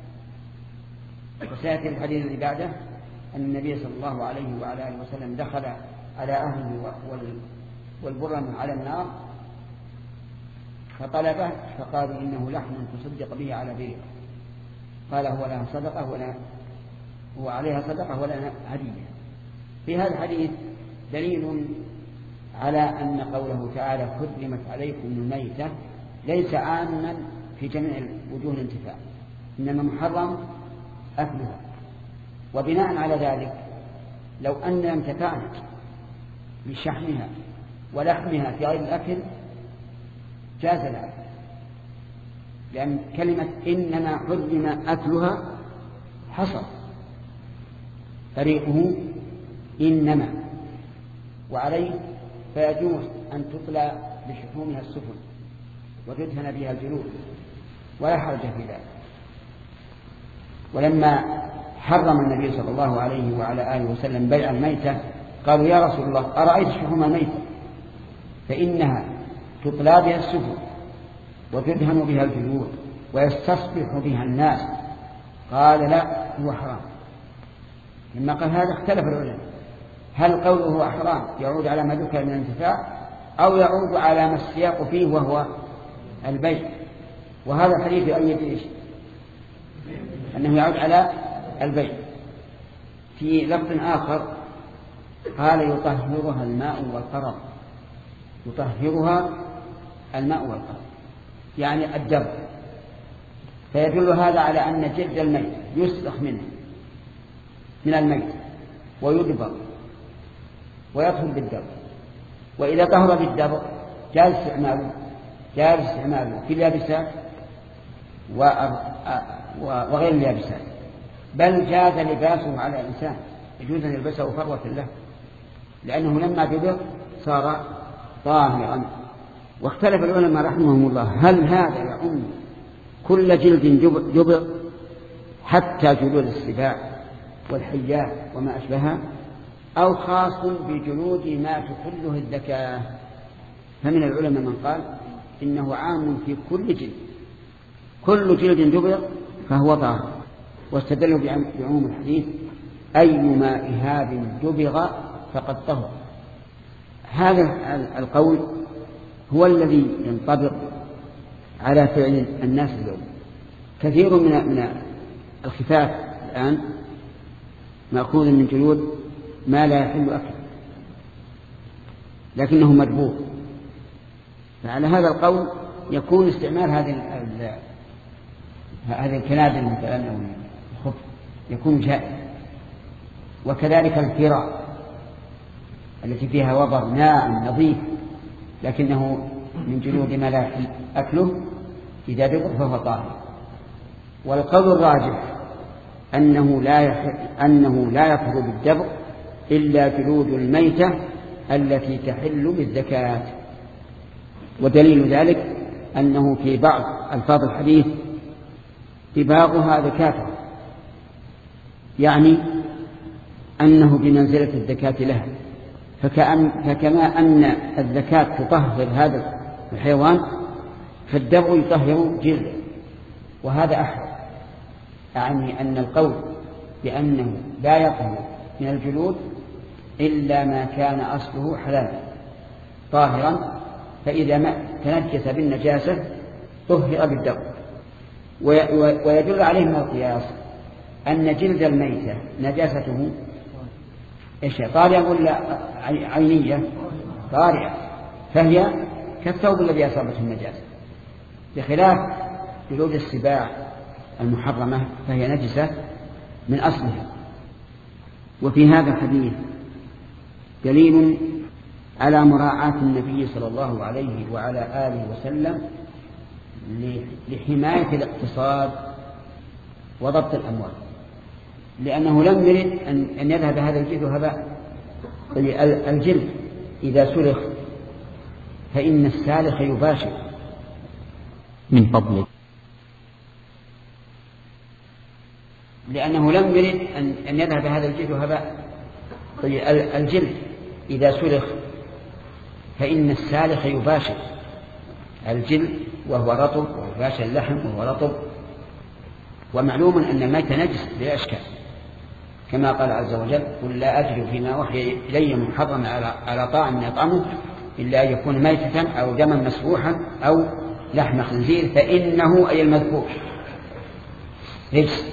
[SPEAKER 2] وسيأتي الحديث اللي بعده أن النبي صلى الله عليه وعلى آله وسلم دخل على أهله والبرم على النار فطلبه، فقالوا: إنه لحم تصدق به على بيئة. قال: هو لها صدقة ولا هو عليها صدقة ولا هدية. في هذا الحديث دليل على أن قوله تعالى: حرمت عليكم الميتة ليس عاما في جميع وجوه الانتفاع، إنما محرم أكلها. وبناء على ذلك لو أن انتفعنا بشحمها ولحمها في غير الأكل جاز ذلك، لأن كلمة إنما حرم أكلها حصر طريقه إنما، وعليه فيجوز أن تطلى بشحومها السفن وتدهن بها الجلود ولا حرج في ذلك. ولما حرم النبي صلى الله عليه وعلى آله وسلم بيع الميتة قالوا: يا رسول الله، أرأيت شحوم الميتة فإنها تطلى بها السفن وتدهن بها الجلود ويستصبح بها الناس. قال: لا، هو حرام. لما قال هذا اختلف العلماء، هل قوله حرام يعود على ما ذكر من الانتفاع أو يعود على ما السياق فيه وهو البيع؟ وهذا الحديث يؤيد ايش؟ أنه يعود على البيع. في لفظ آخر قال: يطهرها الماء والقرض. يطهرها الماء والقرض يعني الدم. فيدل هذا على أن جلد الميت يسلخ منه من الميت ويدبر ويطهر بالدبر. وإذا طهر بالدبر جاز استعماله جاز استعماله في اليابسات وغير اليابسات، بل جاز لباسه على الإنسان، يجوز أن يلبسه فروة له، لأنه لما دبر صار طاهرا. واختلف العلماء رحمهم الله هل هذا يعم كل جلد جبر حتى جلود السباع والحيات وما أشبهها، أو خاص بجلود ما تحله الذكاة. فمن العلماء من قال إنه عام في كل جلد، كل جلد جبر فهو طاهر، واستدلوا بعموم الحديث: أيما إهاب جبر فقد طهر. هذا القول هو الذي ينطبق على فعل الناس اليوم. كثير من من الخفاف الآن مأخوذ من جلود ما لا يحل أكله لكنه مدبوغ، فعلى هذا القول يكون استعمال هذه هذه الكنادل مثلا أو الخف يكون جائز. وكذلك الفراء التي فيها وبر ناعم نظيف لكنه من جلود ما لا يحل أكله إذا دبغ فهو طاهر. والقول الراجح أنه لا أنه لا يطهر بالدبغ إلا جلود الميتة التي تحل بالزكاة. ودليل ذلك أنه في بعض ألفاظ الحديث دباغها زكاة، يعني أنه بمنزلة الزكاة لها. فكأن فكما أن الزكاة تطهر هذا الحيوان فالدبغ يطهر جلده، وهذا أحد. أعني أن القول بأنه لا يطهر من الجلود إلا ما كان أصله حلالا طاهرا، فإذا ما تنجس بالنجاسة طهر بالدبغ. ويدل عليه من القياس أن جلد الميتة نجاسته إيش طارئة ولا عينية؟ طارئة، فهي كالثوب الذي أصابته النجاسة، بخلاف جلود السباع المحرمة فهي نجسة من أصلها. وفي هذا الحديث دليل على مراعاة النبي صلى الله عليه وعلى آله وسلم لحماية الاقتصاد وضبط الأموال، لأنه لم يرد أن يذهب هذا الجلد هباء. الجلد إذا سلخ فإن السالخ يباشر.
[SPEAKER 1] من فضلك.
[SPEAKER 2] لأنه لم يرد أن يذهب هذا الجلد هباء. الجلد إذا سلخ فإن السالخ يباشر الجلد وهو رطب، ويباشر اللحم وهو رطب. ومعلوم أن الميت نجس بلا إشكال، كما قال عز وجل: قل لا أجد فيما أوحي إلي محرما على طاعم يطعمه إلا أن يكون ميتة أو دما مسفوحا أو لحم خنزير فإنه أي المذبوح رجس.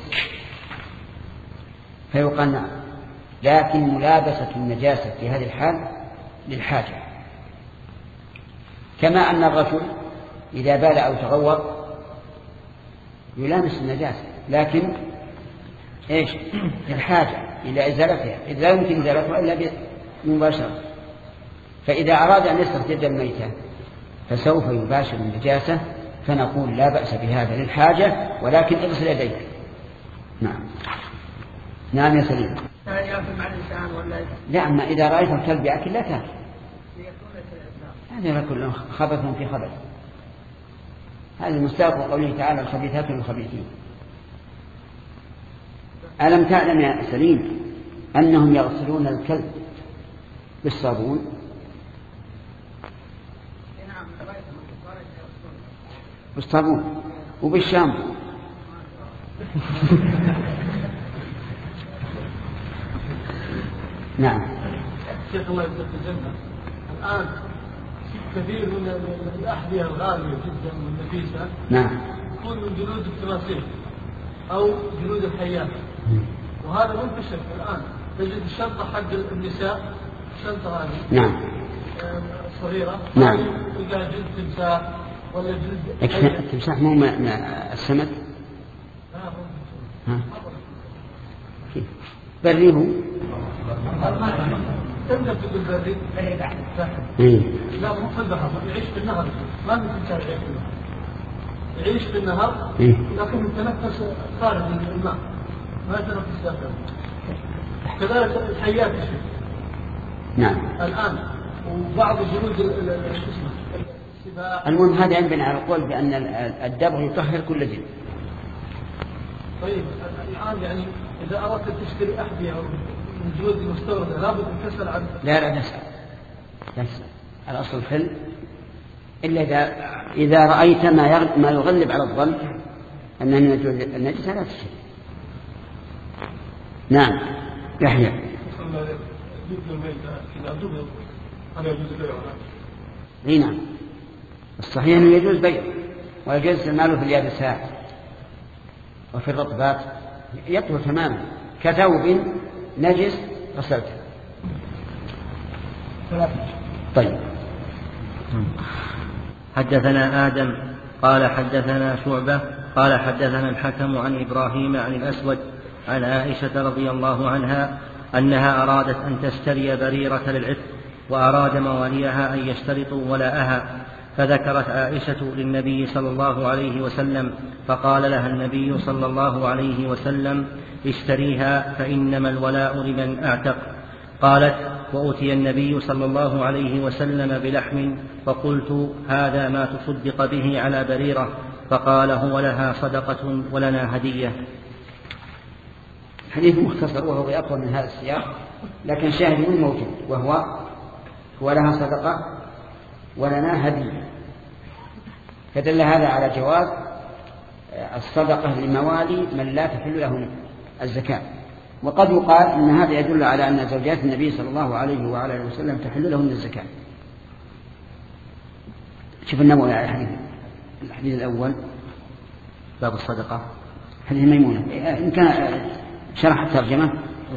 [SPEAKER 2] فيقال نعم، لكن ملابسة النجاسة في هذه الحال للحاجة، كما أن الرجل إذا بال أو تغوط يلامس النجاسة، لكن إيش الحاجة إلى إزالتها، إذ لا يمكن إزالتها إلا بمباشرة. فإذا أراد أن يستخدم الميتة فسوف يباشر النجاسة، فنقول لا بأس بهذا للحاجة، ولكن اغسل يديك. نعم نعم يا سليم. لا، أما إذا رأيت الكلب يأكل لا تأكل، هذا كله خبث في خبث. هذا المستاق قوله تعالى: الخبيثات للخبيثين. ألم تعلم يا سليم أنهم يغسلون الكلب بالصابون؟ بالصابون وبالشامبو. نعم.
[SPEAKER 3] شيخ الله يجزاك الجنة. الآن كثير من الأحذية الغالية جدا والنفيسة
[SPEAKER 2] نعم
[SPEAKER 3] تكون من جلود التماسيح أو جلود الحيات، وهذا منتشر الآن. تجد الشنطة حق النساء، الشنطة هذه
[SPEAKER 2] نعم
[SPEAKER 3] صغيرة،
[SPEAKER 2] نعم
[SPEAKER 3] تلقاها جلد تمساح ولا جلد
[SPEAKER 2] التمساح مو من السمك. ها كيف بريه؟
[SPEAKER 3] تقدر تقول بري؟
[SPEAKER 2] إيه؟
[SPEAKER 3] لا، مو في البحر، يعيش في النهر، ما من تمساح يعيش في النهر، يعيش في النهر
[SPEAKER 2] إيه؟
[SPEAKER 3] لكن يتنفس خارج الماء، ما يتنفس داخل. كذلك الحيات الشيء.
[SPEAKER 2] نعم.
[SPEAKER 3] الآن وبعض جلود الجسم.
[SPEAKER 2] المهم هذا عندنا على القول بأن الدبغ يطهر كل جلد.
[SPEAKER 3] طيب الآن يعني إذا أردت تشتري أحذية من جلود المستوردة لابد أن تسأل عن.
[SPEAKER 2] لا لا تسأل، تسأل على أصل الحل، إلا إذا إذا رأيت ما ما يغلب على الظن أنه من جلود النجسة لا تشتري. نعم. يحيى.
[SPEAKER 3] جلد الميتة إذا دبغ هذا يجوز بيعه؟
[SPEAKER 2] اي نعم، الصحيح انه يجوز بيع ويجوز استعماله في اليابسات وفي الرطبات، يطهر تماما كثوب نجس غسلته.
[SPEAKER 1] طيب. حدثنا آدم قال حدثنا شعبة قال حدثنا الحكم عن إبراهيم عن الأسود عن عائشة رضي الله عنها أنها أرادت أن تشتري بريرة للعتق، وأراد مواليها أن يشترطوا ولاءها، فذكرت عائشة للنبي صلى الله عليه وسلم، فقال لها النبي صلى الله عليه وسلم: اشتريها فإنما الولاء لمن أعتق. قالت: وأتي النبي صلى الله عليه وسلم بلحم، فقلت: هذا ما تصدق به على بريرة، فقال: هو لها صدقة ولنا هدية.
[SPEAKER 2] حديث مختصر وهو بأقوى من هذا السياق، لكن شاهد موجود، وهو هو لها صدقة ولنا هدية، فدل هذا على جواز الصدقة لموالي من لا تحل لهم الزكاة. وقد يقال إن هذا يدل على أن زوجات النبي صلى الله عليه وعلى آله وسلم تحل لهن الزكاة. شوف النووي على الحديث الحديث الأول
[SPEAKER 1] باب الصدقة،
[SPEAKER 2] حديث ميمونة، إن كان شرح الترجمة.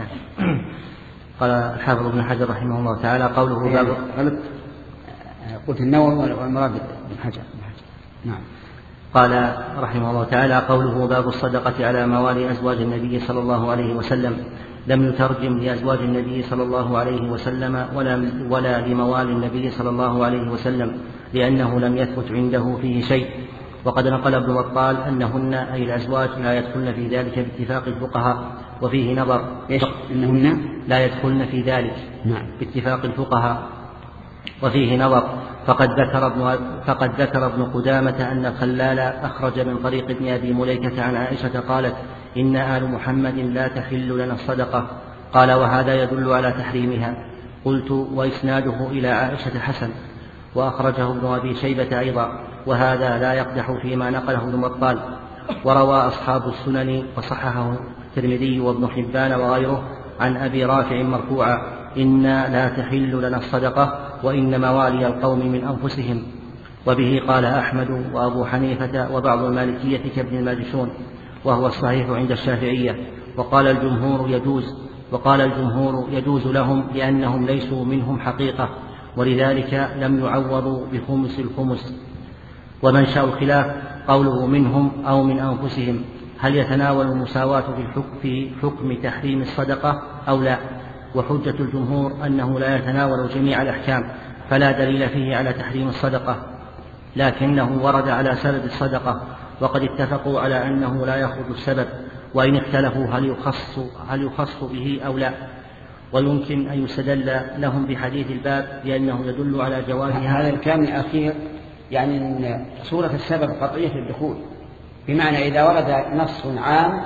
[SPEAKER 1] قال الحافظ ابن حجر رحمه الله تعالى قوله باب
[SPEAKER 2] غلط، قلت النووي والمراد ابن حجر. نعم.
[SPEAKER 1] قال رحمه الله تعالى قوله باب الصدقة على موالي أزواج النبي صلى الله عليه وسلم، لم يترجم لأزواج النبي صلى الله عليه وسلم ولا, ولا لموالي النبي صلى الله عليه وسلم، لأنه لم يثبت عنده فيه شيء. وقد نقل ابن بطال أنهن أي الأزواج لا يدخلن في ذلك باتفاق الفقهاء، وفيه نظر.
[SPEAKER 2] إيش؟ إنهن
[SPEAKER 1] لا يدخلن في ذلك.
[SPEAKER 2] نعم.
[SPEAKER 1] باتفاق الفقهاء، وفيه نظر. فقد ذكر ابن فقد ذكر ابن قدامة أن الخلال أخرج من طريق ابن أبي مليكة عن عائشة قالت: إن آل محمد لا تحل لنا الصدقة. قال: وهذا يدل على تحريمها. قلت: وإسناده إلى عائشة حسن، وأخرجه ابن أبي شيبة أيضا، وهذا لا يقدح فيما نقله ابن بطال. وروى أصحاب السنن وصححه الترمذي وابن حبان وغيره عن أبي رافع مرفوعا: إنا لا تحل لنا الصدقة وإن موالي القوم من أنفسهم. وبه قال أحمد وأبو حنيفة وبعض المالكية كابن الماجشون، وهو الصحيح عند الشافعية. وقال الجمهور يجوز وقال الجمهور يجوز لهم لأنهم ليسوا منهم حقيقة، ولذلك لم يعوضوا بخمس الخمس. ومنشأ الخلاف قوله منهم أو من أنفسهم، هل يتناول المساواة في حكم تحريم الصدقة أو لا؟ وحجة الجمهور أنه لا يتناول جميع الأحكام، فلا دليل فيه على تحريم الصدقة، لكنه ورد على سبب الصدقة، وقد اتفقوا على أنه لا يخرج السبب، وإن اختلفوا هل يخص, هل يخص به أو لا. ويمكن أن يستدل لهم بحديث الباب لأنه يدل على جوازها.
[SPEAKER 2] هذا الكلام الأخير يعني أن صورة السبب قطعية الدخول، بمعنى إذا ورد نص عام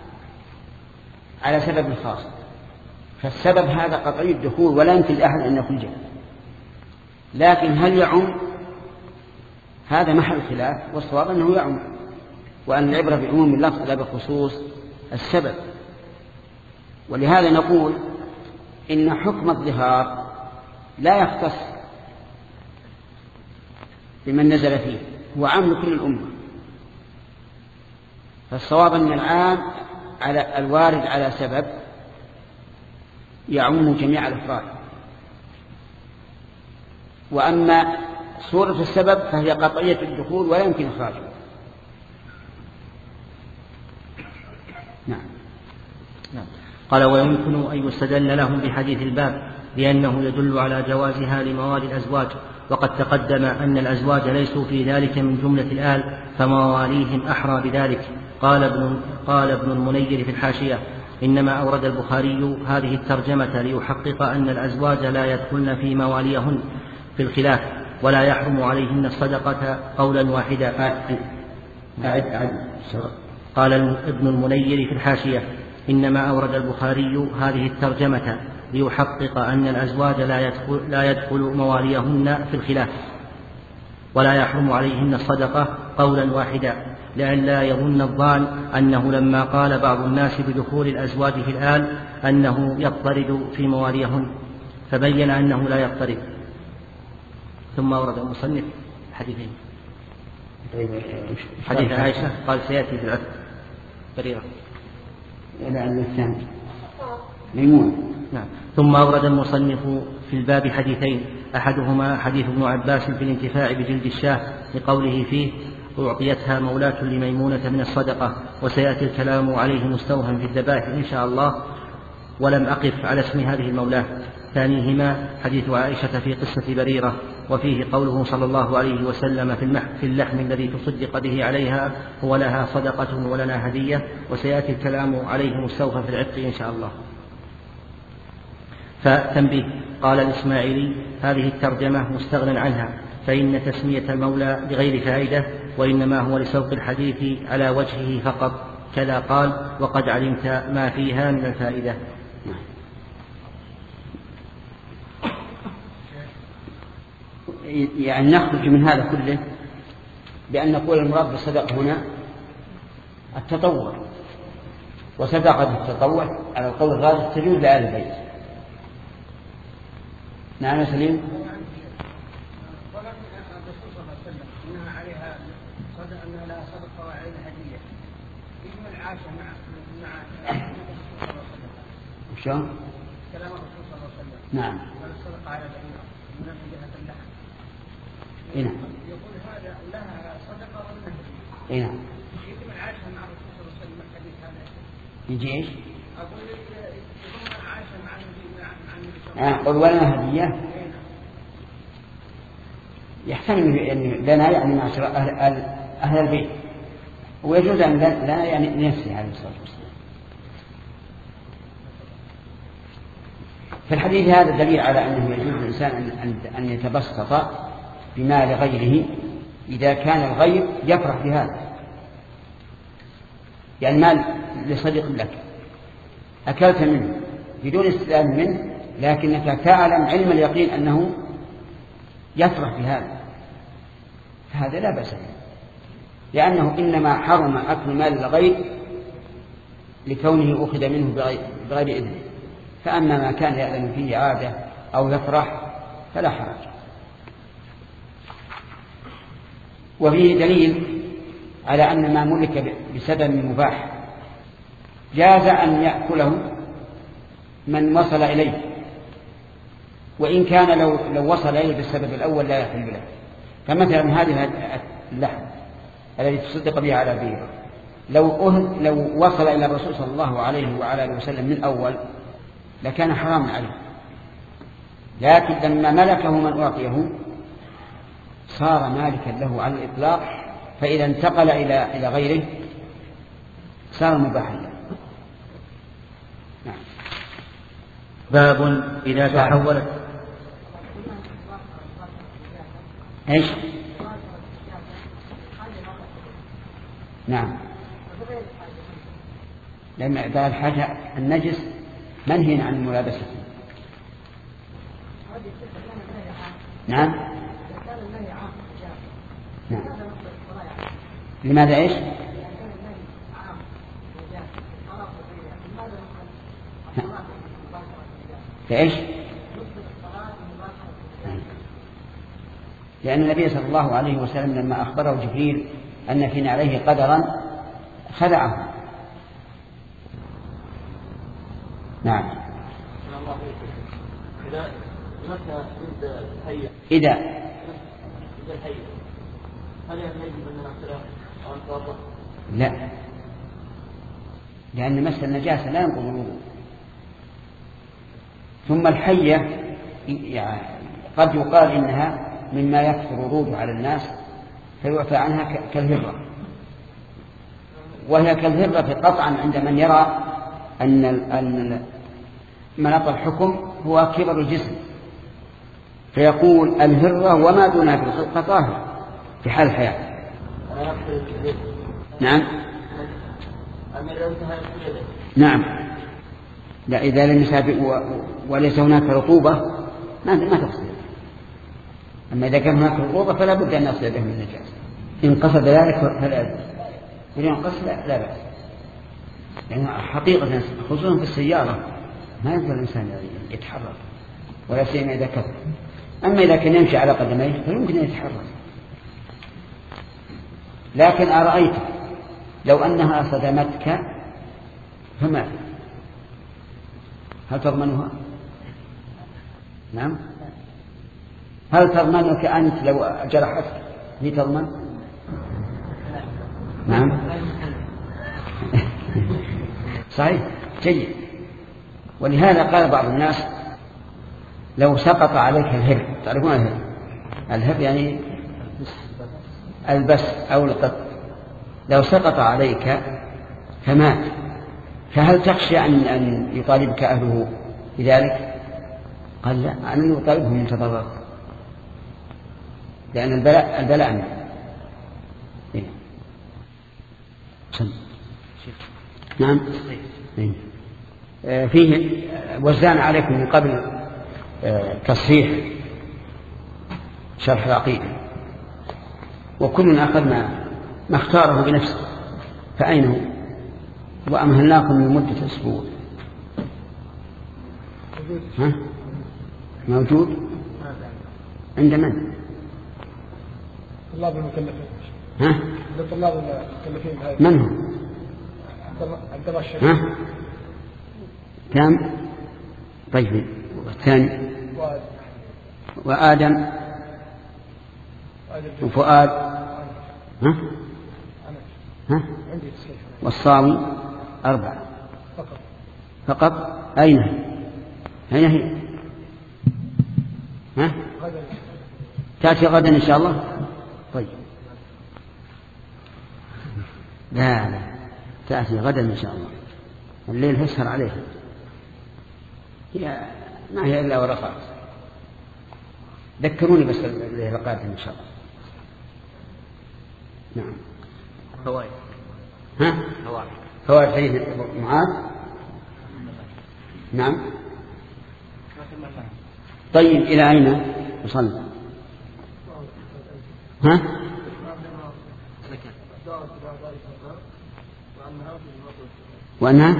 [SPEAKER 2] على سبب خاص، فالسبب هذا قطعي الدخول ولا يمكن لأحد أن يخرجه. لكن هل يعم؟ هذا محل خلاف، والصواب أنه يعم، وأن العبرة بعموم اللفظ لا بخصوص السبب. ولهذا نقول إن حكم الظهار لا يختص بمن نزل فيه، هو عام لكل الأمة. فالصواب أن العام على الوارد على سبب يعم جميع الأفراد، وأما صورة السبب فهي قطعية الدخول ولا يمكن إخراجه.
[SPEAKER 1] نعم. نعم. قال: ويمكن أن يستدل لهم بحديث الباب لأنه يدل على جوازها لموالي الأزواج، وقد تقدم أن الأزواج ليسوا في ذلك من جملة الآل، فمواليهم أحرى بذلك. قال ابن, قال ابن المنير في الحاشية: إنما أورد البخاري هذه الترجمة ليحقق أن الأزواج لا يدخلن في مواليهن في الخلاف، ولا يحرم عليهن الصدقة قولا واحدا. قال ابن المنير في الحاشية: إنما أورد البخاري هذه الترجمة ليحقق أن الأزواج لا يدخل, لا يدخل مواليهن في الخلاف، ولا يحرم عليهن الصدقة قولا واحدا، لئلا يظن الظان أنه لما قال بعض الناس بدخول الأزواج في الآل أنه يضطرد في مواليهن، فبين أنه لا يضطرد. ثم ورد المصنف حديثين. حديث عائشة قال سيأتي في العتق بريرة
[SPEAKER 2] إلى أن الثاني ميمون.
[SPEAKER 1] نعم. ثم أورد المصنف في الباب حديثين، أحدهما حديث ابن عباس في الانتفاع بجلد الشاة لقوله فيه أعطيتها مولاة لميمونة من الصدقة، وسيأتي الكلام عليه مستوهم في الذبائح إن شاء الله، ولم أقف على اسم هذه المولاة. ثانيهما حديث عائشة في قصة بريرة، وفيه قوله صلى الله عليه وسلم في اللحم الذي تصدق به عليها هو لها صدقة ولنا هدية، وسيأتي الكلام عليه مستوفى في العتق إن شاء الله. فتنبيه. قال الإسماعيلي هذه الترجمة مستغنى عنها، فإن تسمية المولى لغير فائدة، وإنما هو لسوق الحديث على وجهه فقط، كذا قال وقد علمت ما فيها من الفائدة.
[SPEAKER 2] يعني نخرج من هذا كله بأن نقول المراد بالصدق هنا التطوع، وصدقة التطوع على القول الراجح تجوز لآل البيت. نعم يا سليم. وشون؟ كلام الرسول صلى الله عليه وسلم. نعم. والصدقة على العلم من جهة اللحم. إيه نعم. يقول هذا لها صدقة ولا هدية؟ إيه نعم. يتم العاشة مع الرسول صلى الله عليه وسلم الحديث هذا. يجي إيش؟ أقول يتم العاشة مع النبي مع النبي صلى الله عليه وسلم. قل ولنا هدية. يحتمل يعني لنا يعني معشر أهل أهل البيت، ويجوز أن لا يعني لنفسه عليه الصلاة والسلام. في الحديث هذا دليل على أنه يجوز للإنسان أن يتبسط بمال غيره إذا كان الغير يفرح بهذا. يعني مال لصديق لك أكلت منه بدون استئذان منه، لكنك تعلم علم اليقين أنه يفرح بهذا، فهذا لا بأس به، لأنه إنما حرم أكل مال الغير لكونه أخذ منه بغير إذن. فأما ما كان يأذن فيه عادة أو يفرح فلا حرج. وفيه دليل على أن ما ملك بسبب مباح جاز أن يأكله من وصل إليه، وإن كان لو, لو وصل إليه بالسبب الأول لا يحل له. فمثلا هذه اللحم الذي تصدق به على بيره لو, لو وصل إلى الرسول صلى الله عليه وعلى آله وسلم من أول لكان حراما عليه، لكن لما ملكه من أعطيه صار مالكا له على الإطلاق، فإذا انتقل إلى إلى غيره صار مباحا له. نعم.
[SPEAKER 1] باب إذا تحولت
[SPEAKER 2] ايش؟ نعم. لما إعطاء الحاجة النجس منهي عن ملابسته. نعم. نعم. لماذا ايش؟ لإيش؟ لأن النبي صلى الله عليه وسلم لما أخبره جبريل أن في عليه قدرا خدعه. نعم. إذا إذا هل يجب أن نغسله أو نتوضأ؟ لا، لأن مس النجاسة لا ينقض الوضوء. ثم الحية يعني قد يقال إنها مما يكثر وروده على الناس فيعفى عنها كالهرة، وهي كالهرة قطعا عند من يرى أن أن مناط الحكم هو كبر الجسم، فيقول الهرة وما دونها في الخلق طاهر في حال الحياة. نعم. نعم. لا، إذا لم يسابق وليس هناك رطوبة ما ما تغسل. أما إذا كان هناك رطوبة فلا بد أن نغسل به من النجاسة. إن قصد ذلك فلا بأس، وإن قصد لا بأس. يعني حقيقة خصوصا في السيارة ما يقدر الإنسان يتحرك، ولا سيما إذا كثر. أما إذا كان يمشي على قدميه فيمكن أن يتحرك. لكن أرأيت لو أنها صدمتك فما هل تضمنها؟ نعم. هل تضمنك أنت لو جرحتك هي تضمن؟ نعم. صحيح جيد. ولهذا قال بعض الناس لو سقط عليك الهب، تعرفون الهب؟ الهب يعني البس أو القط، لو سقط عليك فمات فهل تخشى أن يطالبك أهله بذلك؟ قال لا، أنا يطالبهم من تضرر، لأن البلاء البلاء عنه. إيه. نعم. إيه. آه فيه وزعنا عليكم من قبل آه تصحيح شرح العقيدة، وكلنا أخذنا ما اختاره بنفسه، فأين هو؟ وأمهلناكم من مدة أسبوع. ها؟ موجود عند من؟
[SPEAKER 3] طلاب المكلفين.
[SPEAKER 2] ها؟
[SPEAKER 3] طلاب المكلفين هاي.
[SPEAKER 2] من هو؟
[SPEAKER 3] عبد الله الشيخ.
[SPEAKER 2] ها؟ كم؟ طيب والثاني؟
[SPEAKER 3] وآدم.
[SPEAKER 2] وآدم وفؤاد. ها؟ ها؟
[SPEAKER 3] عندي تصحيح.
[SPEAKER 2] والصاوي أربعة
[SPEAKER 3] فقط.
[SPEAKER 2] فقط. أين هي؟ أين هي؟ ها؟ تأتي غدا إن شاء الله. طيب لا لا تأتي غدا إن شاء الله، الليل يسهر عليها، هي ما هي إلا ورقات. ذكروني بس الورقات إن شاء الله. نعم.
[SPEAKER 1] فوائد.
[SPEAKER 2] ها؟
[SPEAKER 1] فوائد.
[SPEAKER 2] فوائد حديث معاذ. نعم. طيب إلى أين وصلنا؟ ها؟ وأنها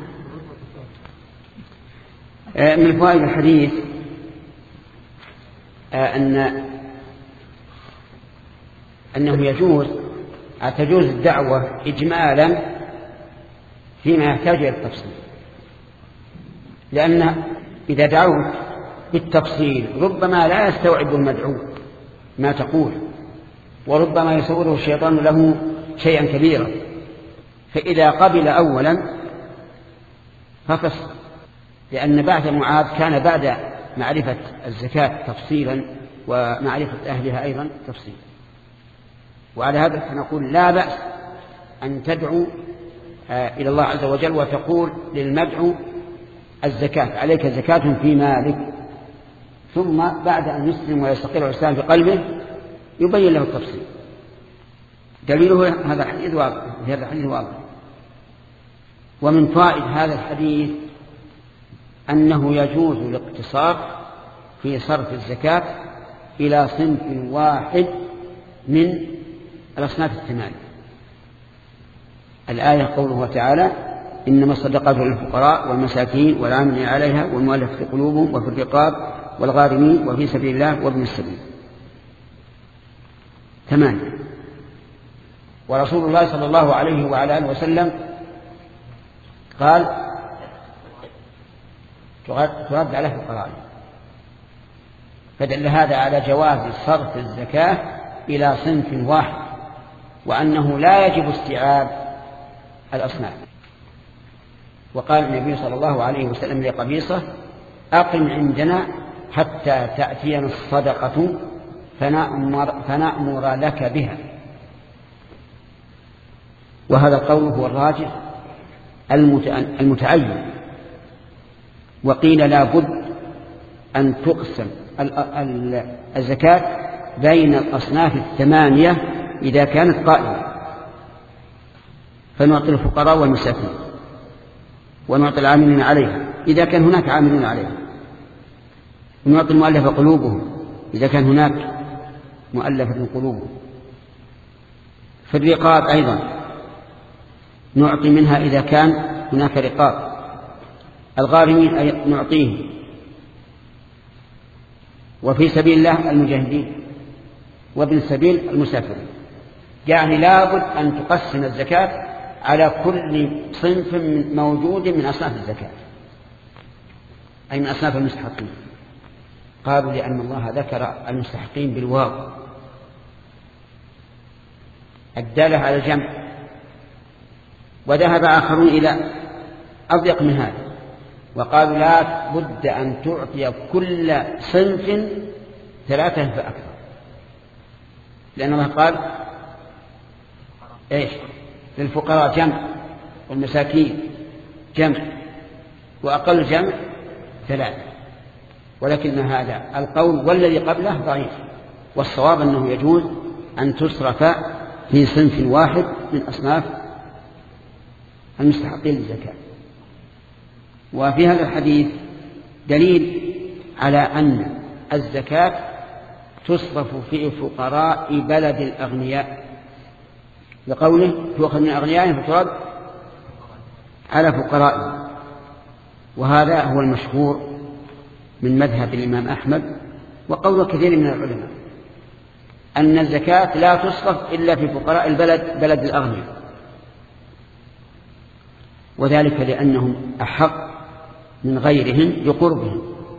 [SPEAKER 2] من فوائد الحديث أن أنه يجوز تجوز الدعوة إجمالا فيما يحتاج إلى التفصيل، لأن إذا دعوت بالتفصيل ربما لا يستوعب المدعو ما تقول، وربما يصوره الشيطان له شيئا كبيرا، فإذا قبل أولا ففصل، لأن بعد معاذ كان بعد معرفة الزكاة تفصيلا ومعرفة أهلها أيضا تفصيلا. وعلى هذا فنقول لا بأس أن تدعو إلى الله عز وجل وتقول للمدعو الزكاة عليك زكاة في مالك، ثم بعد أن يسلم ويستقر الإسلام في قلبه يبين له التفصيل. دليله هذا الحديث واضح، هذا الحديث واضح. ومن فائد هذا الحديث أنه يجوز الاقتصار في صرف الزكاة إلى صنف واحد من الأصناف الثمانية. الآية قوله تعالى: إنما الصدقات للفقراء والمساكين والعاملين عليها والمؤلفة قلوبهم وفي الرقاب والغارمين وفي سبيل الله وابن السبيل. ثمانية. ورسول الله صلى الله عليه وعلى آله وسلم قال: ترد على الفقراء. فدل هذا على جواز صرف الزكاة إلى صنف واحد، وأنه لا يجب استيعاب الأصناف. وقال النبي صلى الله عليه وسلم لقبيصة: أقم عندنا حتى تأتينا الصدقة فنأمر, فنأمر لك بها. وهذا القول هو الراجح المتعين. وقيل لا بد أن تقسم الزكاة بين الأصناف الثمانية إذا كانت قائمة، فنعطي الفقراء والمساكين ونعطي العاملين عليها إذا كان هناك عاملون عليها، ونعطي المؤلفة قلوبهم إذا كان هناك مؤلفة قلوبهم، في الرقاب أيضا نعطي منها إذا كان هناك رقاب، الغارمين نعطيه، وفي سبيل الله المجاهدين، وابن السبيل المسافر. يعني لابد أن تقسم الزكاة على كل صنف موجود من أصناف الزكاة، أي من أصناف المستحقين. قالوا لأن الله ذكر المستحقين بالواو الدالة على الجمع، وذهب آخرون إلى أضيق من هذا وقالوا لا بد أن تعطي كل صنف ثلاثة فأكثر، لأن الله قال إيش؟ للفقراء جمع والمساكين جمع وأقل جمع ثلاثة. ولكن هذا القول والذي قبله ضعيف، والصواب أنه يجوز أن تصرف في صنف واحد من أصناف المستحقين للزكاة. وفي هذا الحديث دليل على أن الزكاة تصرف في فقراء بلد الأغنياء، لقوله تؤخذ من أغنيائهم فترد على فقرائهم. وهذا هو المشهور من مذهب الإمام أحمد وقول كثير من العلماء، أن الزكاة لا تصرف إلا في فقراء البلد بلد الأغنياء، وذلك لأنهم أحق من غيرهم بقربهم،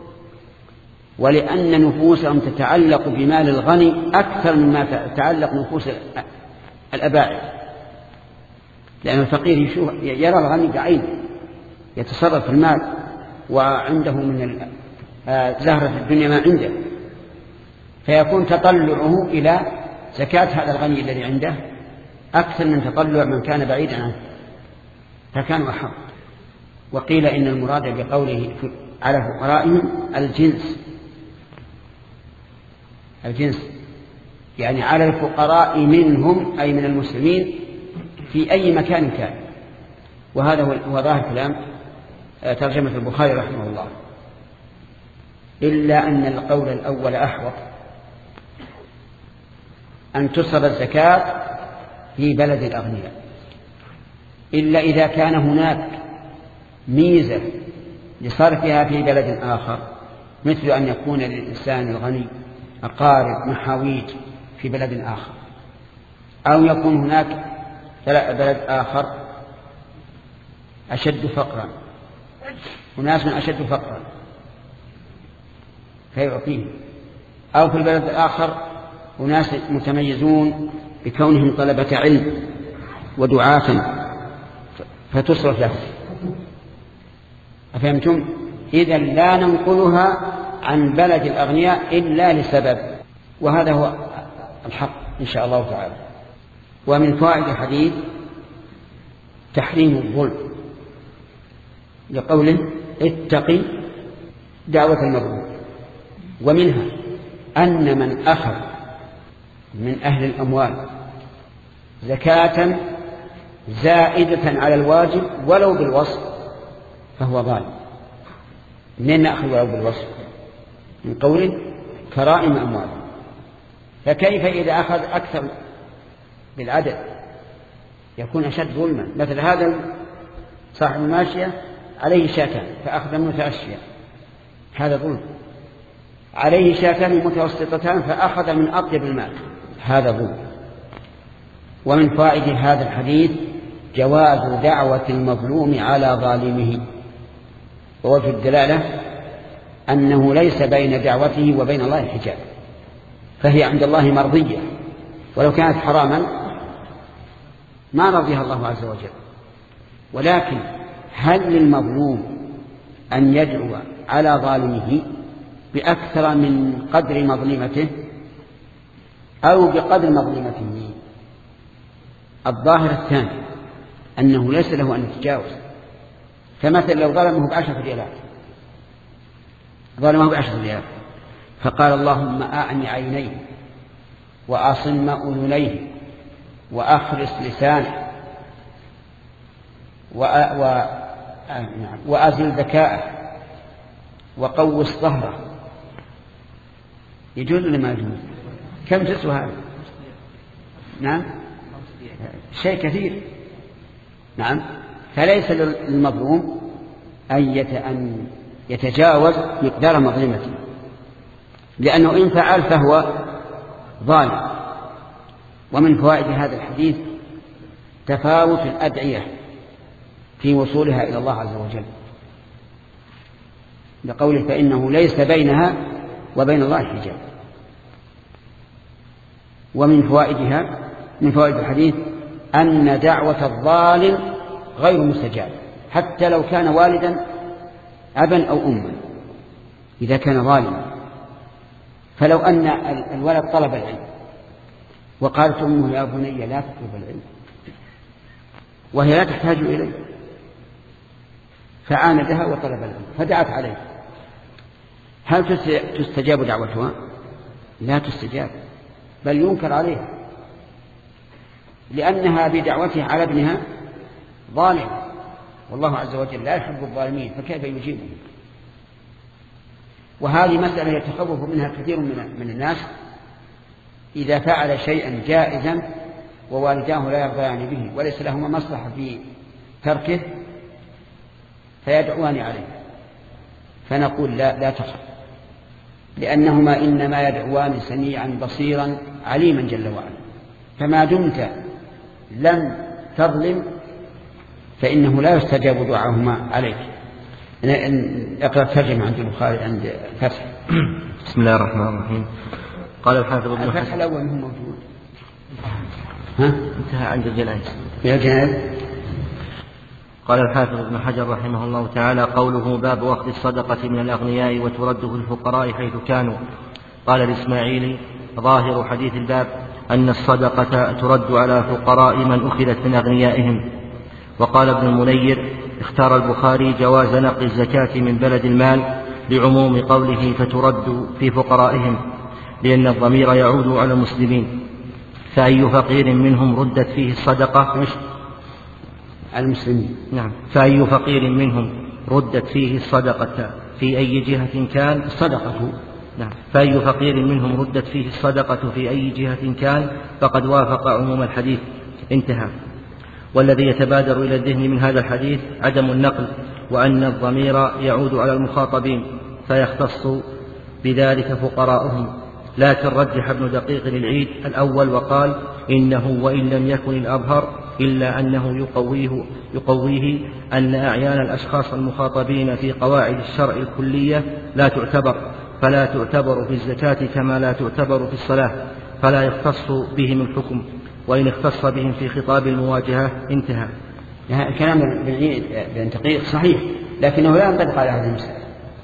[SPEAKER 2] ولأن نفوسهم تتعلق بمال الغني أكثر مما تتعلق نفوس الأباعد، لأن الفقير يرى الغني بعينه يتصرف في المال وعنده من زهرة الدنيا ما عنده، فيكون تطلعه إلى زكاة هذا الغني الذي عنده أكثر من تطلع من كان بعيدا عنه، فكانوا أحق. وقيل إن المراد بقوله على فقرائهم الجنس، الجنس يعني على الفقراء منهم أي من المسلمين في أي مكان كان. وهذا هو ظاهر كلام ترجمة البخاري رحمه الله، إلا أن القول الأول أحوط، أن تصرف الزكاة في بلد الأغنياء، إلا إذا كان هناك ميزة لصرفها في بلد آخر، مثل أن يكون للإنسان الغني أقارب محاويج في بلد آخر، أو يكون هناك بلد آخر أشد فقرا، وناس من أشد فقرا فيعطيه، أو في البلد الآخر وناس متميزون بكونهم طلبة علم ودعاة فتصرف له. أفهمتم؟ إذن لا ننقلها عن بلد الأغنياء إلا لسبب، وهذا هو الحق إن شاء الله تعالى. ومن فوائد الحديث تحريم الظلم، لقوله اتقي دعوة المظلوم. ومنها أن من أخذ من أهل الأموال زكاة زائدة على الواجب ولو بالوصف فهو ظالم. منين نأخذ ولو بالوصف؟ من قوله كرائم أموال. فكيف إذا أخذ أكثر بالعدد يكون أشد ظلما؟ مثل هذا صاحب الماشية عليه شاتان فأخذ منه ثلاث شياه، هذا ظلم. عليه شاتان متوسطتان فأخذ من أطيب المال، هذا ظلم. ومن فوائد هذا الحديث جواز دعوة المظلوم على ظالمه، ووجه الدلالة أنه ليس بين دعوته وبين الله حجاب، فهي عند الله مرضية، ولو كانت حراما ما رضيها الله عز وجل. ولكن هل للمظلوم أن يدعو على ظالمه بأكثر من قدر مظلمته أو بقدر مظلمته؟ الظاهر الثاني أنه ليس له أن يتجاوز. فمثل لو ظلمه بعشرة ريالات، ظلمه بعشرة ريالات فقال اللهم أعني عينيه وأصم أذنيه وأخرس لسانه وأزل ذكاءه وقوس ظهره، يجوز لما يجوز؟ كم تسوى هذا؟ نعم شيء كثير. نعم فليس للمظلوم أن يتجاوز مقدار مظلمته، لأنه إن فعل فهو ظالم. ومن فوائد هذا الحديث تفاوت الأدعية في وصولها إلى الله عز وجل، لقوله فإنه ليس بينها وبين الله حجاب. ومن فوائدها من فوائد الحديث أن دعوة الظالم غير مستجاب حتى لو كان والدا أبا أو أما، إذا كان ظالما. فلو أن الولد طلب العلم وقالت أمه يا بني لا تطلب العلم وهي لا تحتاج إليه، فعاندها وطلب العلم فدعت عليه، هل تستجاب دعوتها؟ لا تستجاب، بل ينكر عليها، لأنها بدعوتها على ابنها ظالم، والله عز وجل لا يحب الظالمين، فكيف يجيبهم؟ وهذه مسألة يتخوف منها كثير من الناس إذا فعل شيئا جائزا ووالداه لا يرضيان به وليس لهما مصلحة في تركه فيدعوان عليه، فنقول لا لا تخف، لأنهما إنما يدعوان سميعا بصيرا عليما جل وعلا. فما دمت لم تظلم فإنه لا يستجاب دعاهما عليك. اقرأ الترجمة عند البخاري عند فتح.
[SPEAKER 1] بسم الله الرحمن الرحيم. قال الحافظ ابن
[SPEAKER 2] الفتح الأول هم موجود.
[SPEAKER 1] ها؟ انتهى عند الجنائز.
[SPEAKER 2] يا جنائز.
[SPEAKER 1] قال الحافظ ابن حجر رحمه الله تعالى: قوله باب أخذ الصدقة من الأغنياء وترد في الفقراء حيث كانوا. قال الإسماعيلي: ظاهر حديث الباب أن الصدقة ترد على فقراء من أخذت من أغنيائهم. وقال ابن المنير: اختار البخاري جواز نقل الزكاة من بلد المال لعموم قوله فترد في فقرائهم، لأن الضمير يعود على المسلمين، فأي فقير منهم ردت فيه الصدقة
[SPEAKER 2] المسلمين.
[SPEAKER 1] نعم. فأي فقير منهم ردت فيه الصدقة في أي جهة كان
[SPEAKER 2] الصدقة.
[SPEAKER 1] نعم. فأي فقير منهم ردت فيه الصدقة في أي جهة كان فقد وافق عموم الحديث. انتهى. والذي يتبادر إلى الذهن من هذا الحديث عدم النقل، وأن الضمير يعود على المخاطبين فيختص بذلك فقراءهم. لكن رجح ابن دقيق العيد الأول وقال: إنه وإن لم يكن الأظهر إلا أنه يقويه, يقويه أن أعيان الأشخاص المخاطبين في قواعد الشرع الكلية لا تعتبر، فلا تعتبر في الزكاة كما لا تعتبر في الصلاة، فلا يختص بهم الحكم، وإن اختص بهم في خطاب المواجهة. انتهى.
[SPEAKER 2] كلام ابن دقيق صحيح، لكنه لا ينطبق على هذه المسألة،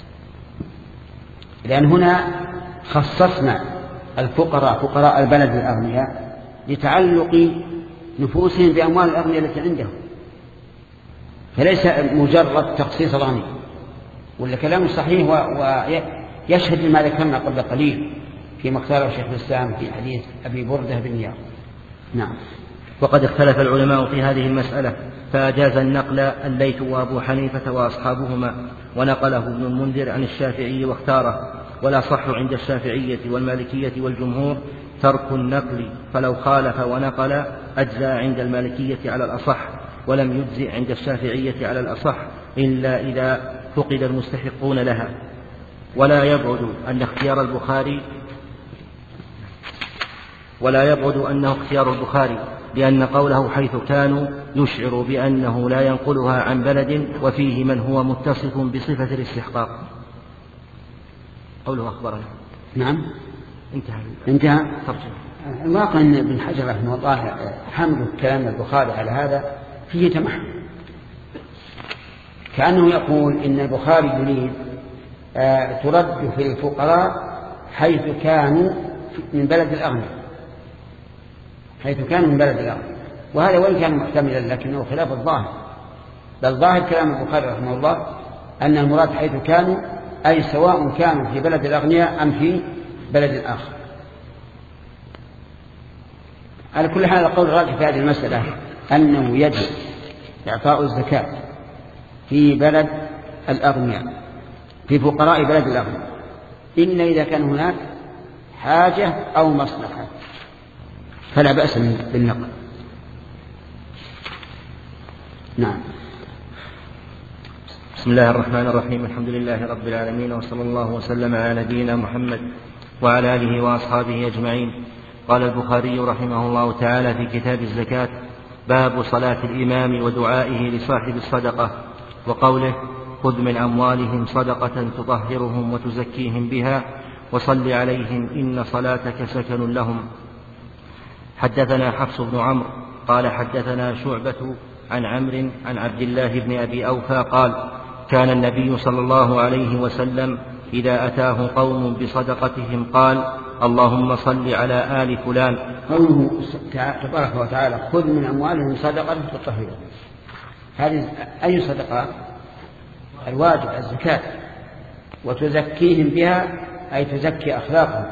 [SPEAKER 2] لأن هنا خصصنا الفقراء فقراء البلد الأغنياء لتعلق نفوسهم بأموال الأغنياء التي عندهم، فليس مجرد تخصيص الغني، ولا كلام صحيح ويشهد لما ذكرنا قبل قليل فيما اختاره شيخ الإسلام في حديث أبي بردة بن نيار. نعم.
[SPEAKER 1] وقد اختلف العلماء في هذه المسألة، فأجاز النقل الليث وأبو حنيفة وأصحابهما، ونقله ابن المنذر عن الشافعي واختاره. ولا صح عند الشافعية والمالكية والجمهور ترك النقل، فلو خالف ونقل أجزى عند المالكية على الأصح، ولم يجزئ عند الشافعية على الأصح إلا إذا فقد المستحقون لها. ولا يبعد أن اختيار البخاري ولا يبعد أنه اختيار البخاري، لأن قوله حيث كانوا يشعر بأنه لا ينقلها عن بلد وفيه من هو متصف بصفة الاستحقاق. قوله أخبرنا.
[SPEAKER 2] نعم.
[SPEAKER 1] انتهى.
[SPEAKER 2] انتهى.
[SPEAKER 1] ترجمة.
[SPEAKER 2] الواقع أن ابن حجر رحمه الله حمل كلام البخاري على هذا فيه تمحل، كأنه يقول إن البخاري يريد آه ترد في الفقراء حيث كانوا من بلد الأغنياء، حيث كانوا من بلد الأغنياء، وهذا وإن كان محتملا لكنه خلاف الظاهر، بل ظاهر كلام البخاري رحمه الله أن المراد حيث كانوا أي سواء كانوا في بلد الأغنياء أم في بلد آخر. على كل حال القول الراجح في هذه المسألة أنه يجب إعطاء الزكاة في بلد الأغنياء في فقراء بلد الأغنياء، إلا إذا كان هناك حاجة أو مصلحة فلا بأس بالنقل. نعم.
[SPEAKER 1] بسم الله الرحمن الرحيم. الحمد لله رب العالمين، وصلى الله وسلم على نبينا محمد وعلى آله وأصحابه أجمعين. قال البخاري رحمه الله تعالى في كتاب الزكاة: باب صلاة الإمام ودعائه لصاحب الصدقة، وقوله: خذ من أموالهم صدقة تطهرهم وتزكيهم بها وصل عليهم إن صلاتك سكن لهم. حدثنا حفص بن عمرو قال حدثنا شعبة عن عمرو عن عبد الله بن أبي أوفى قال: كان النبي صلى الله عليه وسلم إذا أتاه قوم بصدقتهم قال: اللهم صل على آل فلان.
[SPEAKER 2] قوله تبارك وتعالى: خذ من أموالهم صدقة تطهرهم، هذه أي صدقة؟ الواجب الزكاة، وتزكيهم بها أي تزكي أخلاقهم،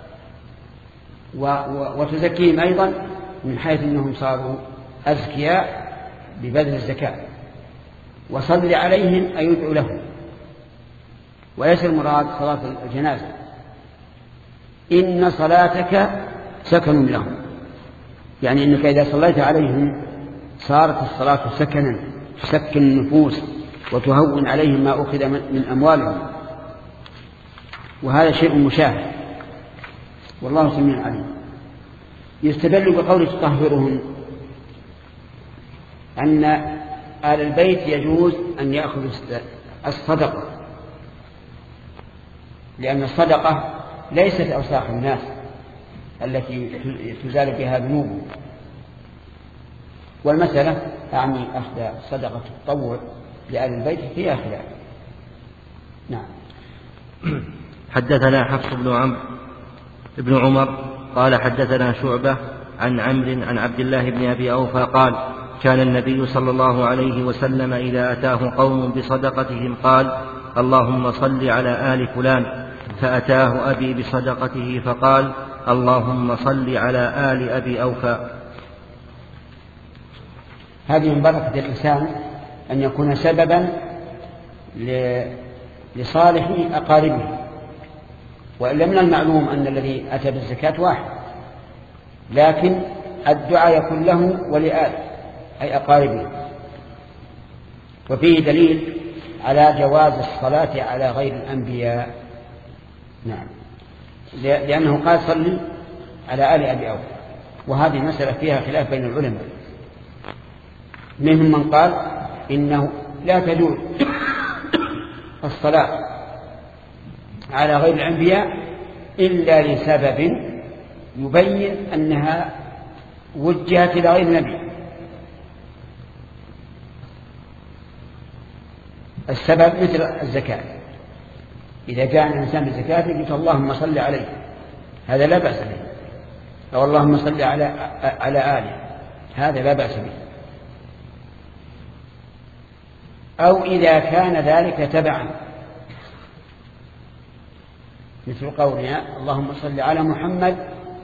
[SPEAKER 2] وتزكيهم أيضا من حيث أنهم صاروا أزكياء ببذل الزكاة. وصل عليهم أي يدعو لهم. وليس المراد صلاة الجنازة، إن صلاتك سكن لهم، يعني أنك إذا صليت عليهم صارت الصلاة سكنا، تسكن النفوس وتهون عليهم ما أخذ من أموالهم، وهذا شيء مشاهد والله سميع عليم. يستدل بقول تطهرهم أن آل البيت يجوز أن يأخذوا الصدقة، لأن الصدقة ليست أوساخ الناس التي تزال بها ذنوبهم. والمسألة أعني أخذ صدقة التطوع لآل البيت فيها خلاف. نعم.
[SPEAKER 1] حدثنا حفص بن عمرو ابن عمر قال حدثنا شعبة عن عمرو عن عبد الله بن أبي أوفى قال: كان النبي صلى الله عليه وسلم إذا أتاه قوم بصدقتهم قال: اللهم صل على آل فلان، فأتاه أبي بصدقته فقال: اللهم صل على آل أبي أوفى.
[SPEAKER 2] هذه من بركة الإنسان أن يكون سببا لصالح أقاربه، وإلا من المعلوم أن الذي أتى بالزكاة واحد، لكن الدعاء يكون له ولآله أي أقاربه. وفيه دليل على جواز الصلاة على غير الأنبياء. نعم، لأنه قال: صلي على آل أبي أوفى، وهذه مسألة فيها خلاف بين العلماء. منهم من قال إنه لا تجوز الصلاة على غير الأنبياء إلا لسبب يبين أنها وجهت إلى غير النبي. السبب مثل الزكاة، إذا جاء الإنسان بالزكاة قلت اللهم صل عليه، هذا لا بأس به، أو اللهم صل على على آله، هذا لا بأس به. أو إذا كان ذلك تبعا، مثل قولنا اللهم صل على محمد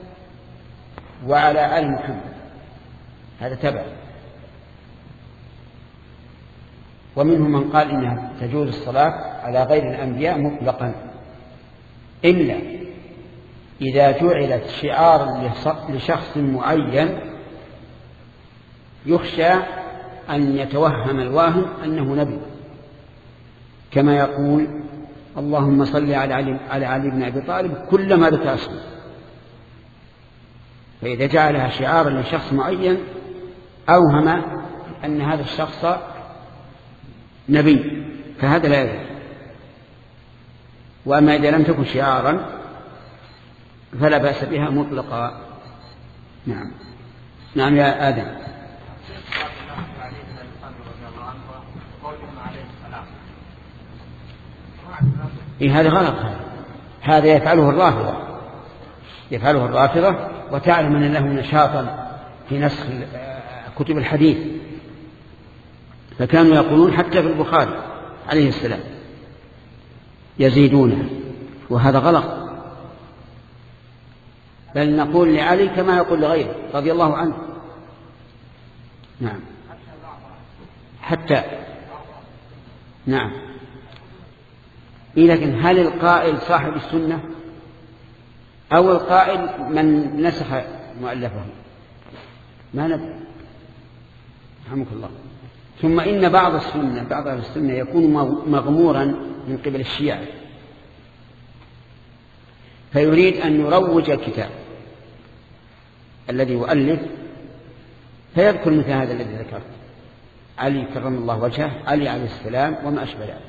[SPEAKER 2] وعلى آل محمد، هذا تبع. ومنهم من قال إنها تجوز الصلاة على غير الأنبياء مطلقا، إلا إذا جعلت شعارا لشخص معين يخشى أن يتوهم الواهم أنه نبي، كما يقول اللهم صل على علي, على علي بن أبي طالب كلما ذكر اسمه، فإذا جعلها شعارا لشخص معين أوهم أن هذا الشخص نبي، فهذا لا يجوز. وأما إذا لم تكن شعارا فلا بأس بها مطلقا. نعم. نعم يا آدم. إيه هذا غلط، هذا هذا يفعله الرافضة، يفعله الرافضة وتعلم أن له نشاطا في نسخ كتب الحديث، فكانوا يقولون حتى في البخاري عليه السلام يزيدونه، وهذا غلط، بل نقول لعلي كما يقول لغيره رضي الله عنه. نعم. حتى نعم. إيه لكن هل القائل صاحب السنة أو القائل من نسخ مؤلفه؟ ما ندري، رحمك الله. ثم إن بعض السنة بعض السنة يكون مغمورا من قبل الشيعة، فيريد أن يروج الكتاب الذي يؤلف، فيذكر مثل هذا الذي ذكرت: علي كرم الله وجهه، علي عليه السلام، وما أشبه ذلك،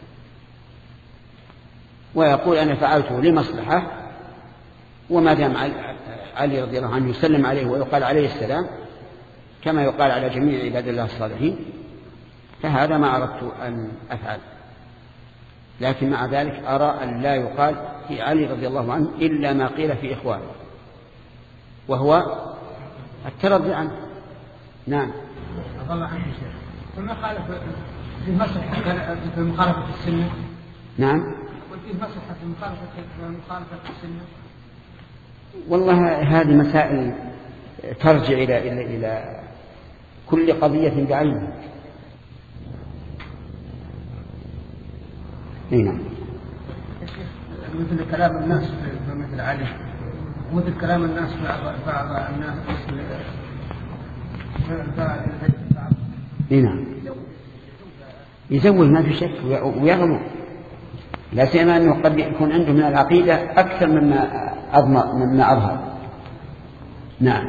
[SPEAKER 2] ويقول أنا فعلته لمصلحة، وما دام علي رضي الله عنه يسلم عليه ويقال عليه السلام كما يقال على جميع عباد الله الصالحين، فهذا ما أردت أن أفعل. لكن مع ذلك أرى أن لا يقال في علي رضي الله عنه إلا ما قيل في إخوانه، وهو الترضي عنه. نعم.
[SPEAKER 3] الله عنه شيخ. ثم خالف في مسح في مخالفة السنة.
[SPEAKER 2] نعم.
[SPEAKER 3] وفي مسح في مخالفة في مخالفة السنة.
[SPEAKER 2] والله هذه مسائل ترجع إلى إلى إلى كل قضية بعينها. نعم.
[SPEAKER 3] مثل كلام الناس في مثل علي، مثل كلام الناس في بعض الناس.
[SPEAKER 2] نعم. يزود ما في شك ويغلو، لا سيما أنه قد يكون عنده من العقيدة أكثر مما أضمر مما أظهر. نعم.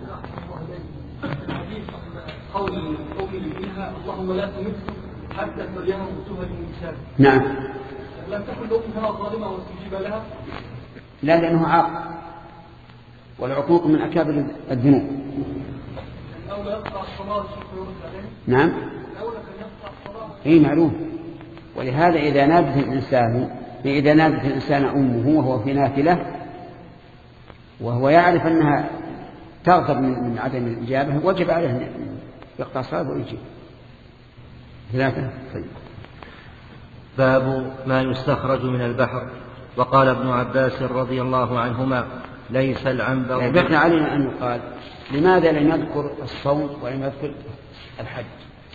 [SPEAKER 3] قول قومي فيها اللهم لا تمت حتى تريها موتها للإنسان.
[SPEAKER 2] نعم.
[SPEAKER 3] لم تكن لأمها ظالمة واستجيب لها؟
[SPEAKER 2] لا، لأنه عاق، والعقوق من أكابر الذنوب.
[SPEAKER 3] الأولى يقطع الصلاة ويرد عليه.
[SPEAKER 2] نعم.
[SPEAKER 3] الأولى كان يقطع الصلاة.
[SPEAKER 2] إيه معلوم. ولهذا إذا نادت الإنسان إذا نادت الإنسان أمه وهو في نافلة وهو يعرف أنها تغضب من عدم الإجابة، وجب عليه أن يقطع الصلاة ويجيب. ثلاثة. طيب.
[SPEAKER 1] باب ما يستخرج من البحر. وقال ابن عباس رضي الله عنهما: ليس العنبر.
[SPEAKER 2] بقي علينا أن يقال لماذا لم يذكر الصوم ولم يذكر الحج؟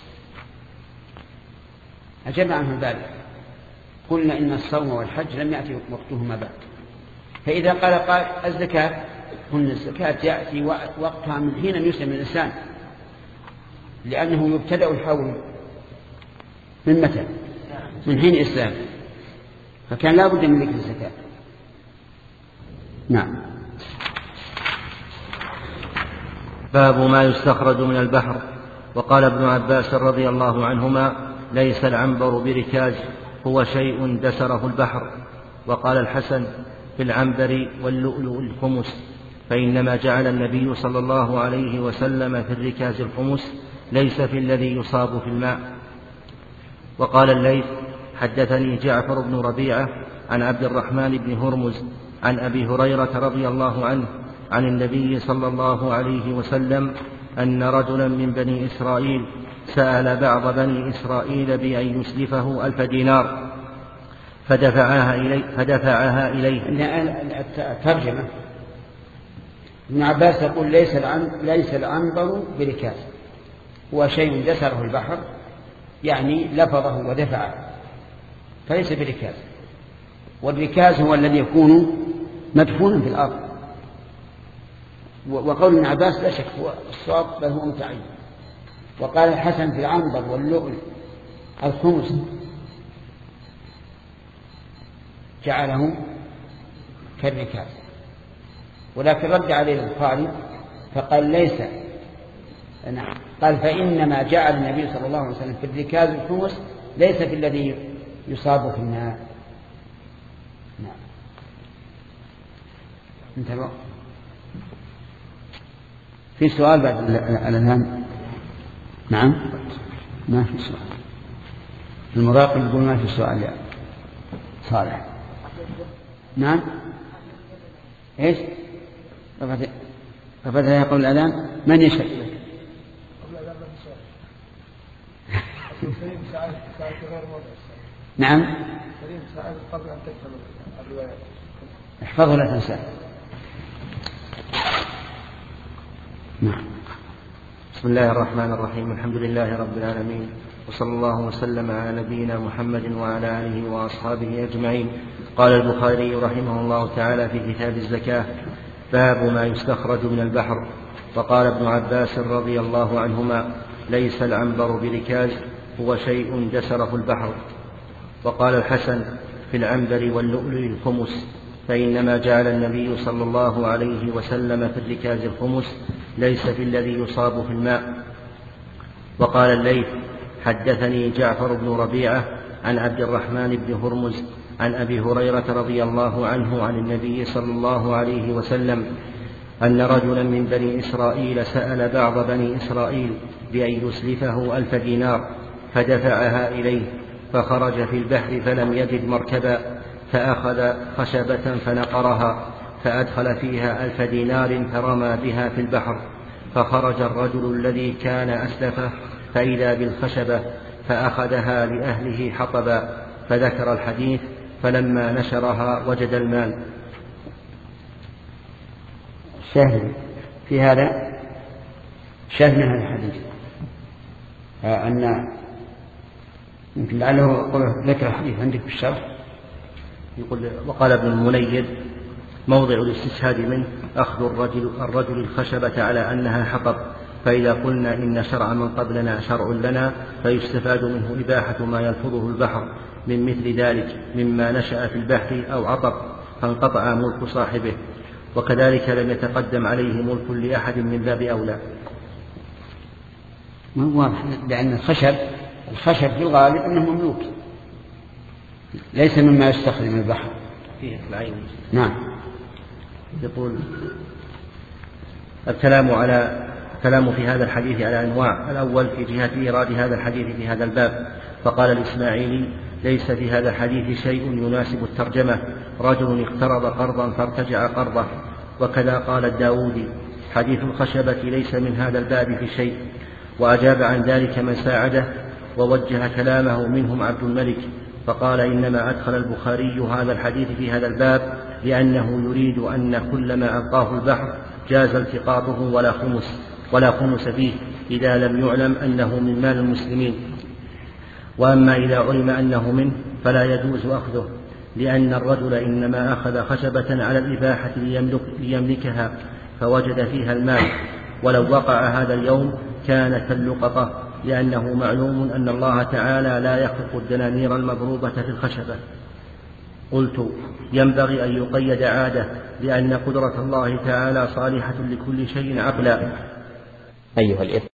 [SPEAKER 2] أجاب عنه ذلك. قلنا إن الصوم والحج لم يأتي وقتهما بعد، فإذا قال قال الزكاة، قلنا الزكاة يأتي وقتها من حين يسلم الإنسان، لأنه يبتدأ الحول من متى؟ من حين إسلام، فكان لا بد من ذكر الزكاة. نعم.
[SPEAKER 1] باب ما يستخرج من البحر. وقال ابن عباس رضي الله عنهما: ليس العنبر بركاز، هو شيء دسره البحر. وقال الحسن: في العنبر واللؤلؤ الخمس، فإنما جعل النبي صلى الله عليه وسلم في الركاز الخمس، ليس في الذي يصاب في الماء. وقال الليث: حدثني جعفر بن ربيعة عن عبد الرحمن بن هرمز عن أبي هريرة رضي الله عنه عن النبي صلى الله عليه وسلم أن رجلا من بني إسرائيل سأل بعض بني إسرائيل بأن يسلفه ألف دينار فدفعها إليه, فدفعها إليه.
[SPEAKER 2] الترجمة: ابن عباس يقول ليس ليس العنبر بركاز، هو شيء دسره البحر، يعني لفظه ودفعه، فليس بركاز. والركاز هو الذي يكون مدفونا في الأرض. وقول ابن عباس لا شك هو الصواب، بل هو متعين. وقال الحسن: في العنبر واللؤلؤ الخمس، جعله كالركاز. ولكن رد عليه البخاري فقال ليس، نعم، قال: فإنما جعل النبي صلى الله عليه وسلم في الركاز الخمس، ليس في الذي يصاب في الماء. نعم. انتبه. في سؤال بعد الآن؟ نعم، ما في سؤال. المراقب يقول ما في سؤال يا صالح. نعم. ايش؟ فبدأ يقول الأذان. من يشهد؟ نعم. احفظه لا تنساه. نعم.
[SPEAKER 1] بسم الله الرحمن الرحيم. الحمد لله رب العالمين، وصلى الله وسلم على نبينا محمد وعلى آله وأصحابه أجمعين. قال البخاري رحمه الله تعالى في كتاب الزكاة: باب ما يستخرج من البحر. وقال ابن عباس رضي الله عنهما: ليس العنبر بركاز، هو شيء دسره البحر. وقال الحسن: في العنبر واللؤلؤ الخمس، فإنما جعل النبي صلى الله عليه وسلم في الركاز الخمس ليس في الذي يصاب في الماء. وقال الليث حدثني جعفر بن ربيعة عن عبد الرحمن بن هرمز عن أبي هريرة رضي الله عنه عن النبي صلى الله عليه وسلم أن رجلا من بني إسرائيل سأل بعض بني إسرائيل بأن يسلفه ألف دينار فدفعها إليه، فخرج في البحر فلم يجد مركبا فأخذ خشبة فنقرها فأدخل فيها ألف دينار فرمى بها في البحر، فخرج الرجل الذي كان أسلفه فإذا بالخشبة فأخذها لأهله حطبا، فذكر الحديث فلما نشرها وجد المال.
[SPEAKER 2] شاهد في هذا شاهد من هذا الحديث أن يمكن لعله ذكر الحديث عندك بالشرح.
[SPEAKER 1] يقول وقال ابن المنير موضع الاستشهاد منه أخذ الرجل, الرجل الخشبة على أنها حطب، فإذا قلنا إن شرع من قبلنا شرع لنا فيستفاد منه إباحة ما يلفظه البحر من مثل ذلك مما نشأ في البحر أو عطب فانقطع ملك صاحبه، وكذلك لم يتقدم عليه ملك لأحد من باب أولى.
[SPEAKER 2] واضح لأن الخشب الخشب في الغالب أنه مملوك ليس مما يستخدم البحر
[SPEAKER 1] فيه العين.
[SPEAKER 2] نعم.
[SPEAKER 1] يقول الكلام على كلام في هذا الحديث على أنواع. الأول في جهة إيراد هذا الحديث في هذا الباب، فقال الإسماعيلي ليس في هذا الحديث شيء يناسب الترجمة، رجل اقترض قرضا فارتجع قرضه. وكذا قال الداودي حديث الخشبة ليس من هذا الباب في شيء. وأجاب عن ذلك من ساعده ووجه كلامه منهم عبد الملك، فقال إنما أدخل البخاري هذا الحديث في هذا الباب لأنه يريد أن كل ما ألقاه البحر جاز التقاطه ولا خمس ولا خمس فيه إذا لم يعلم أنه من مال المسلمين، وأما إذا علم أنه منه فلا يجوز أخذه، لأن الرجل إنما أخذ خشبة على الإباحة ليملك ليملكها فوجد فيها المال، ولو وقع هذا اليوم كان كاللقطة، لأنه معلوم أن الله تعالى لا يخلق الدنانير المضروبة في الخشبة. قلت ينبغي أن يقيد عادة، لأن قدرة الله تعالى صالحة لكل شيء عقلا.
[SPEAKER 7] أيها الإخوة،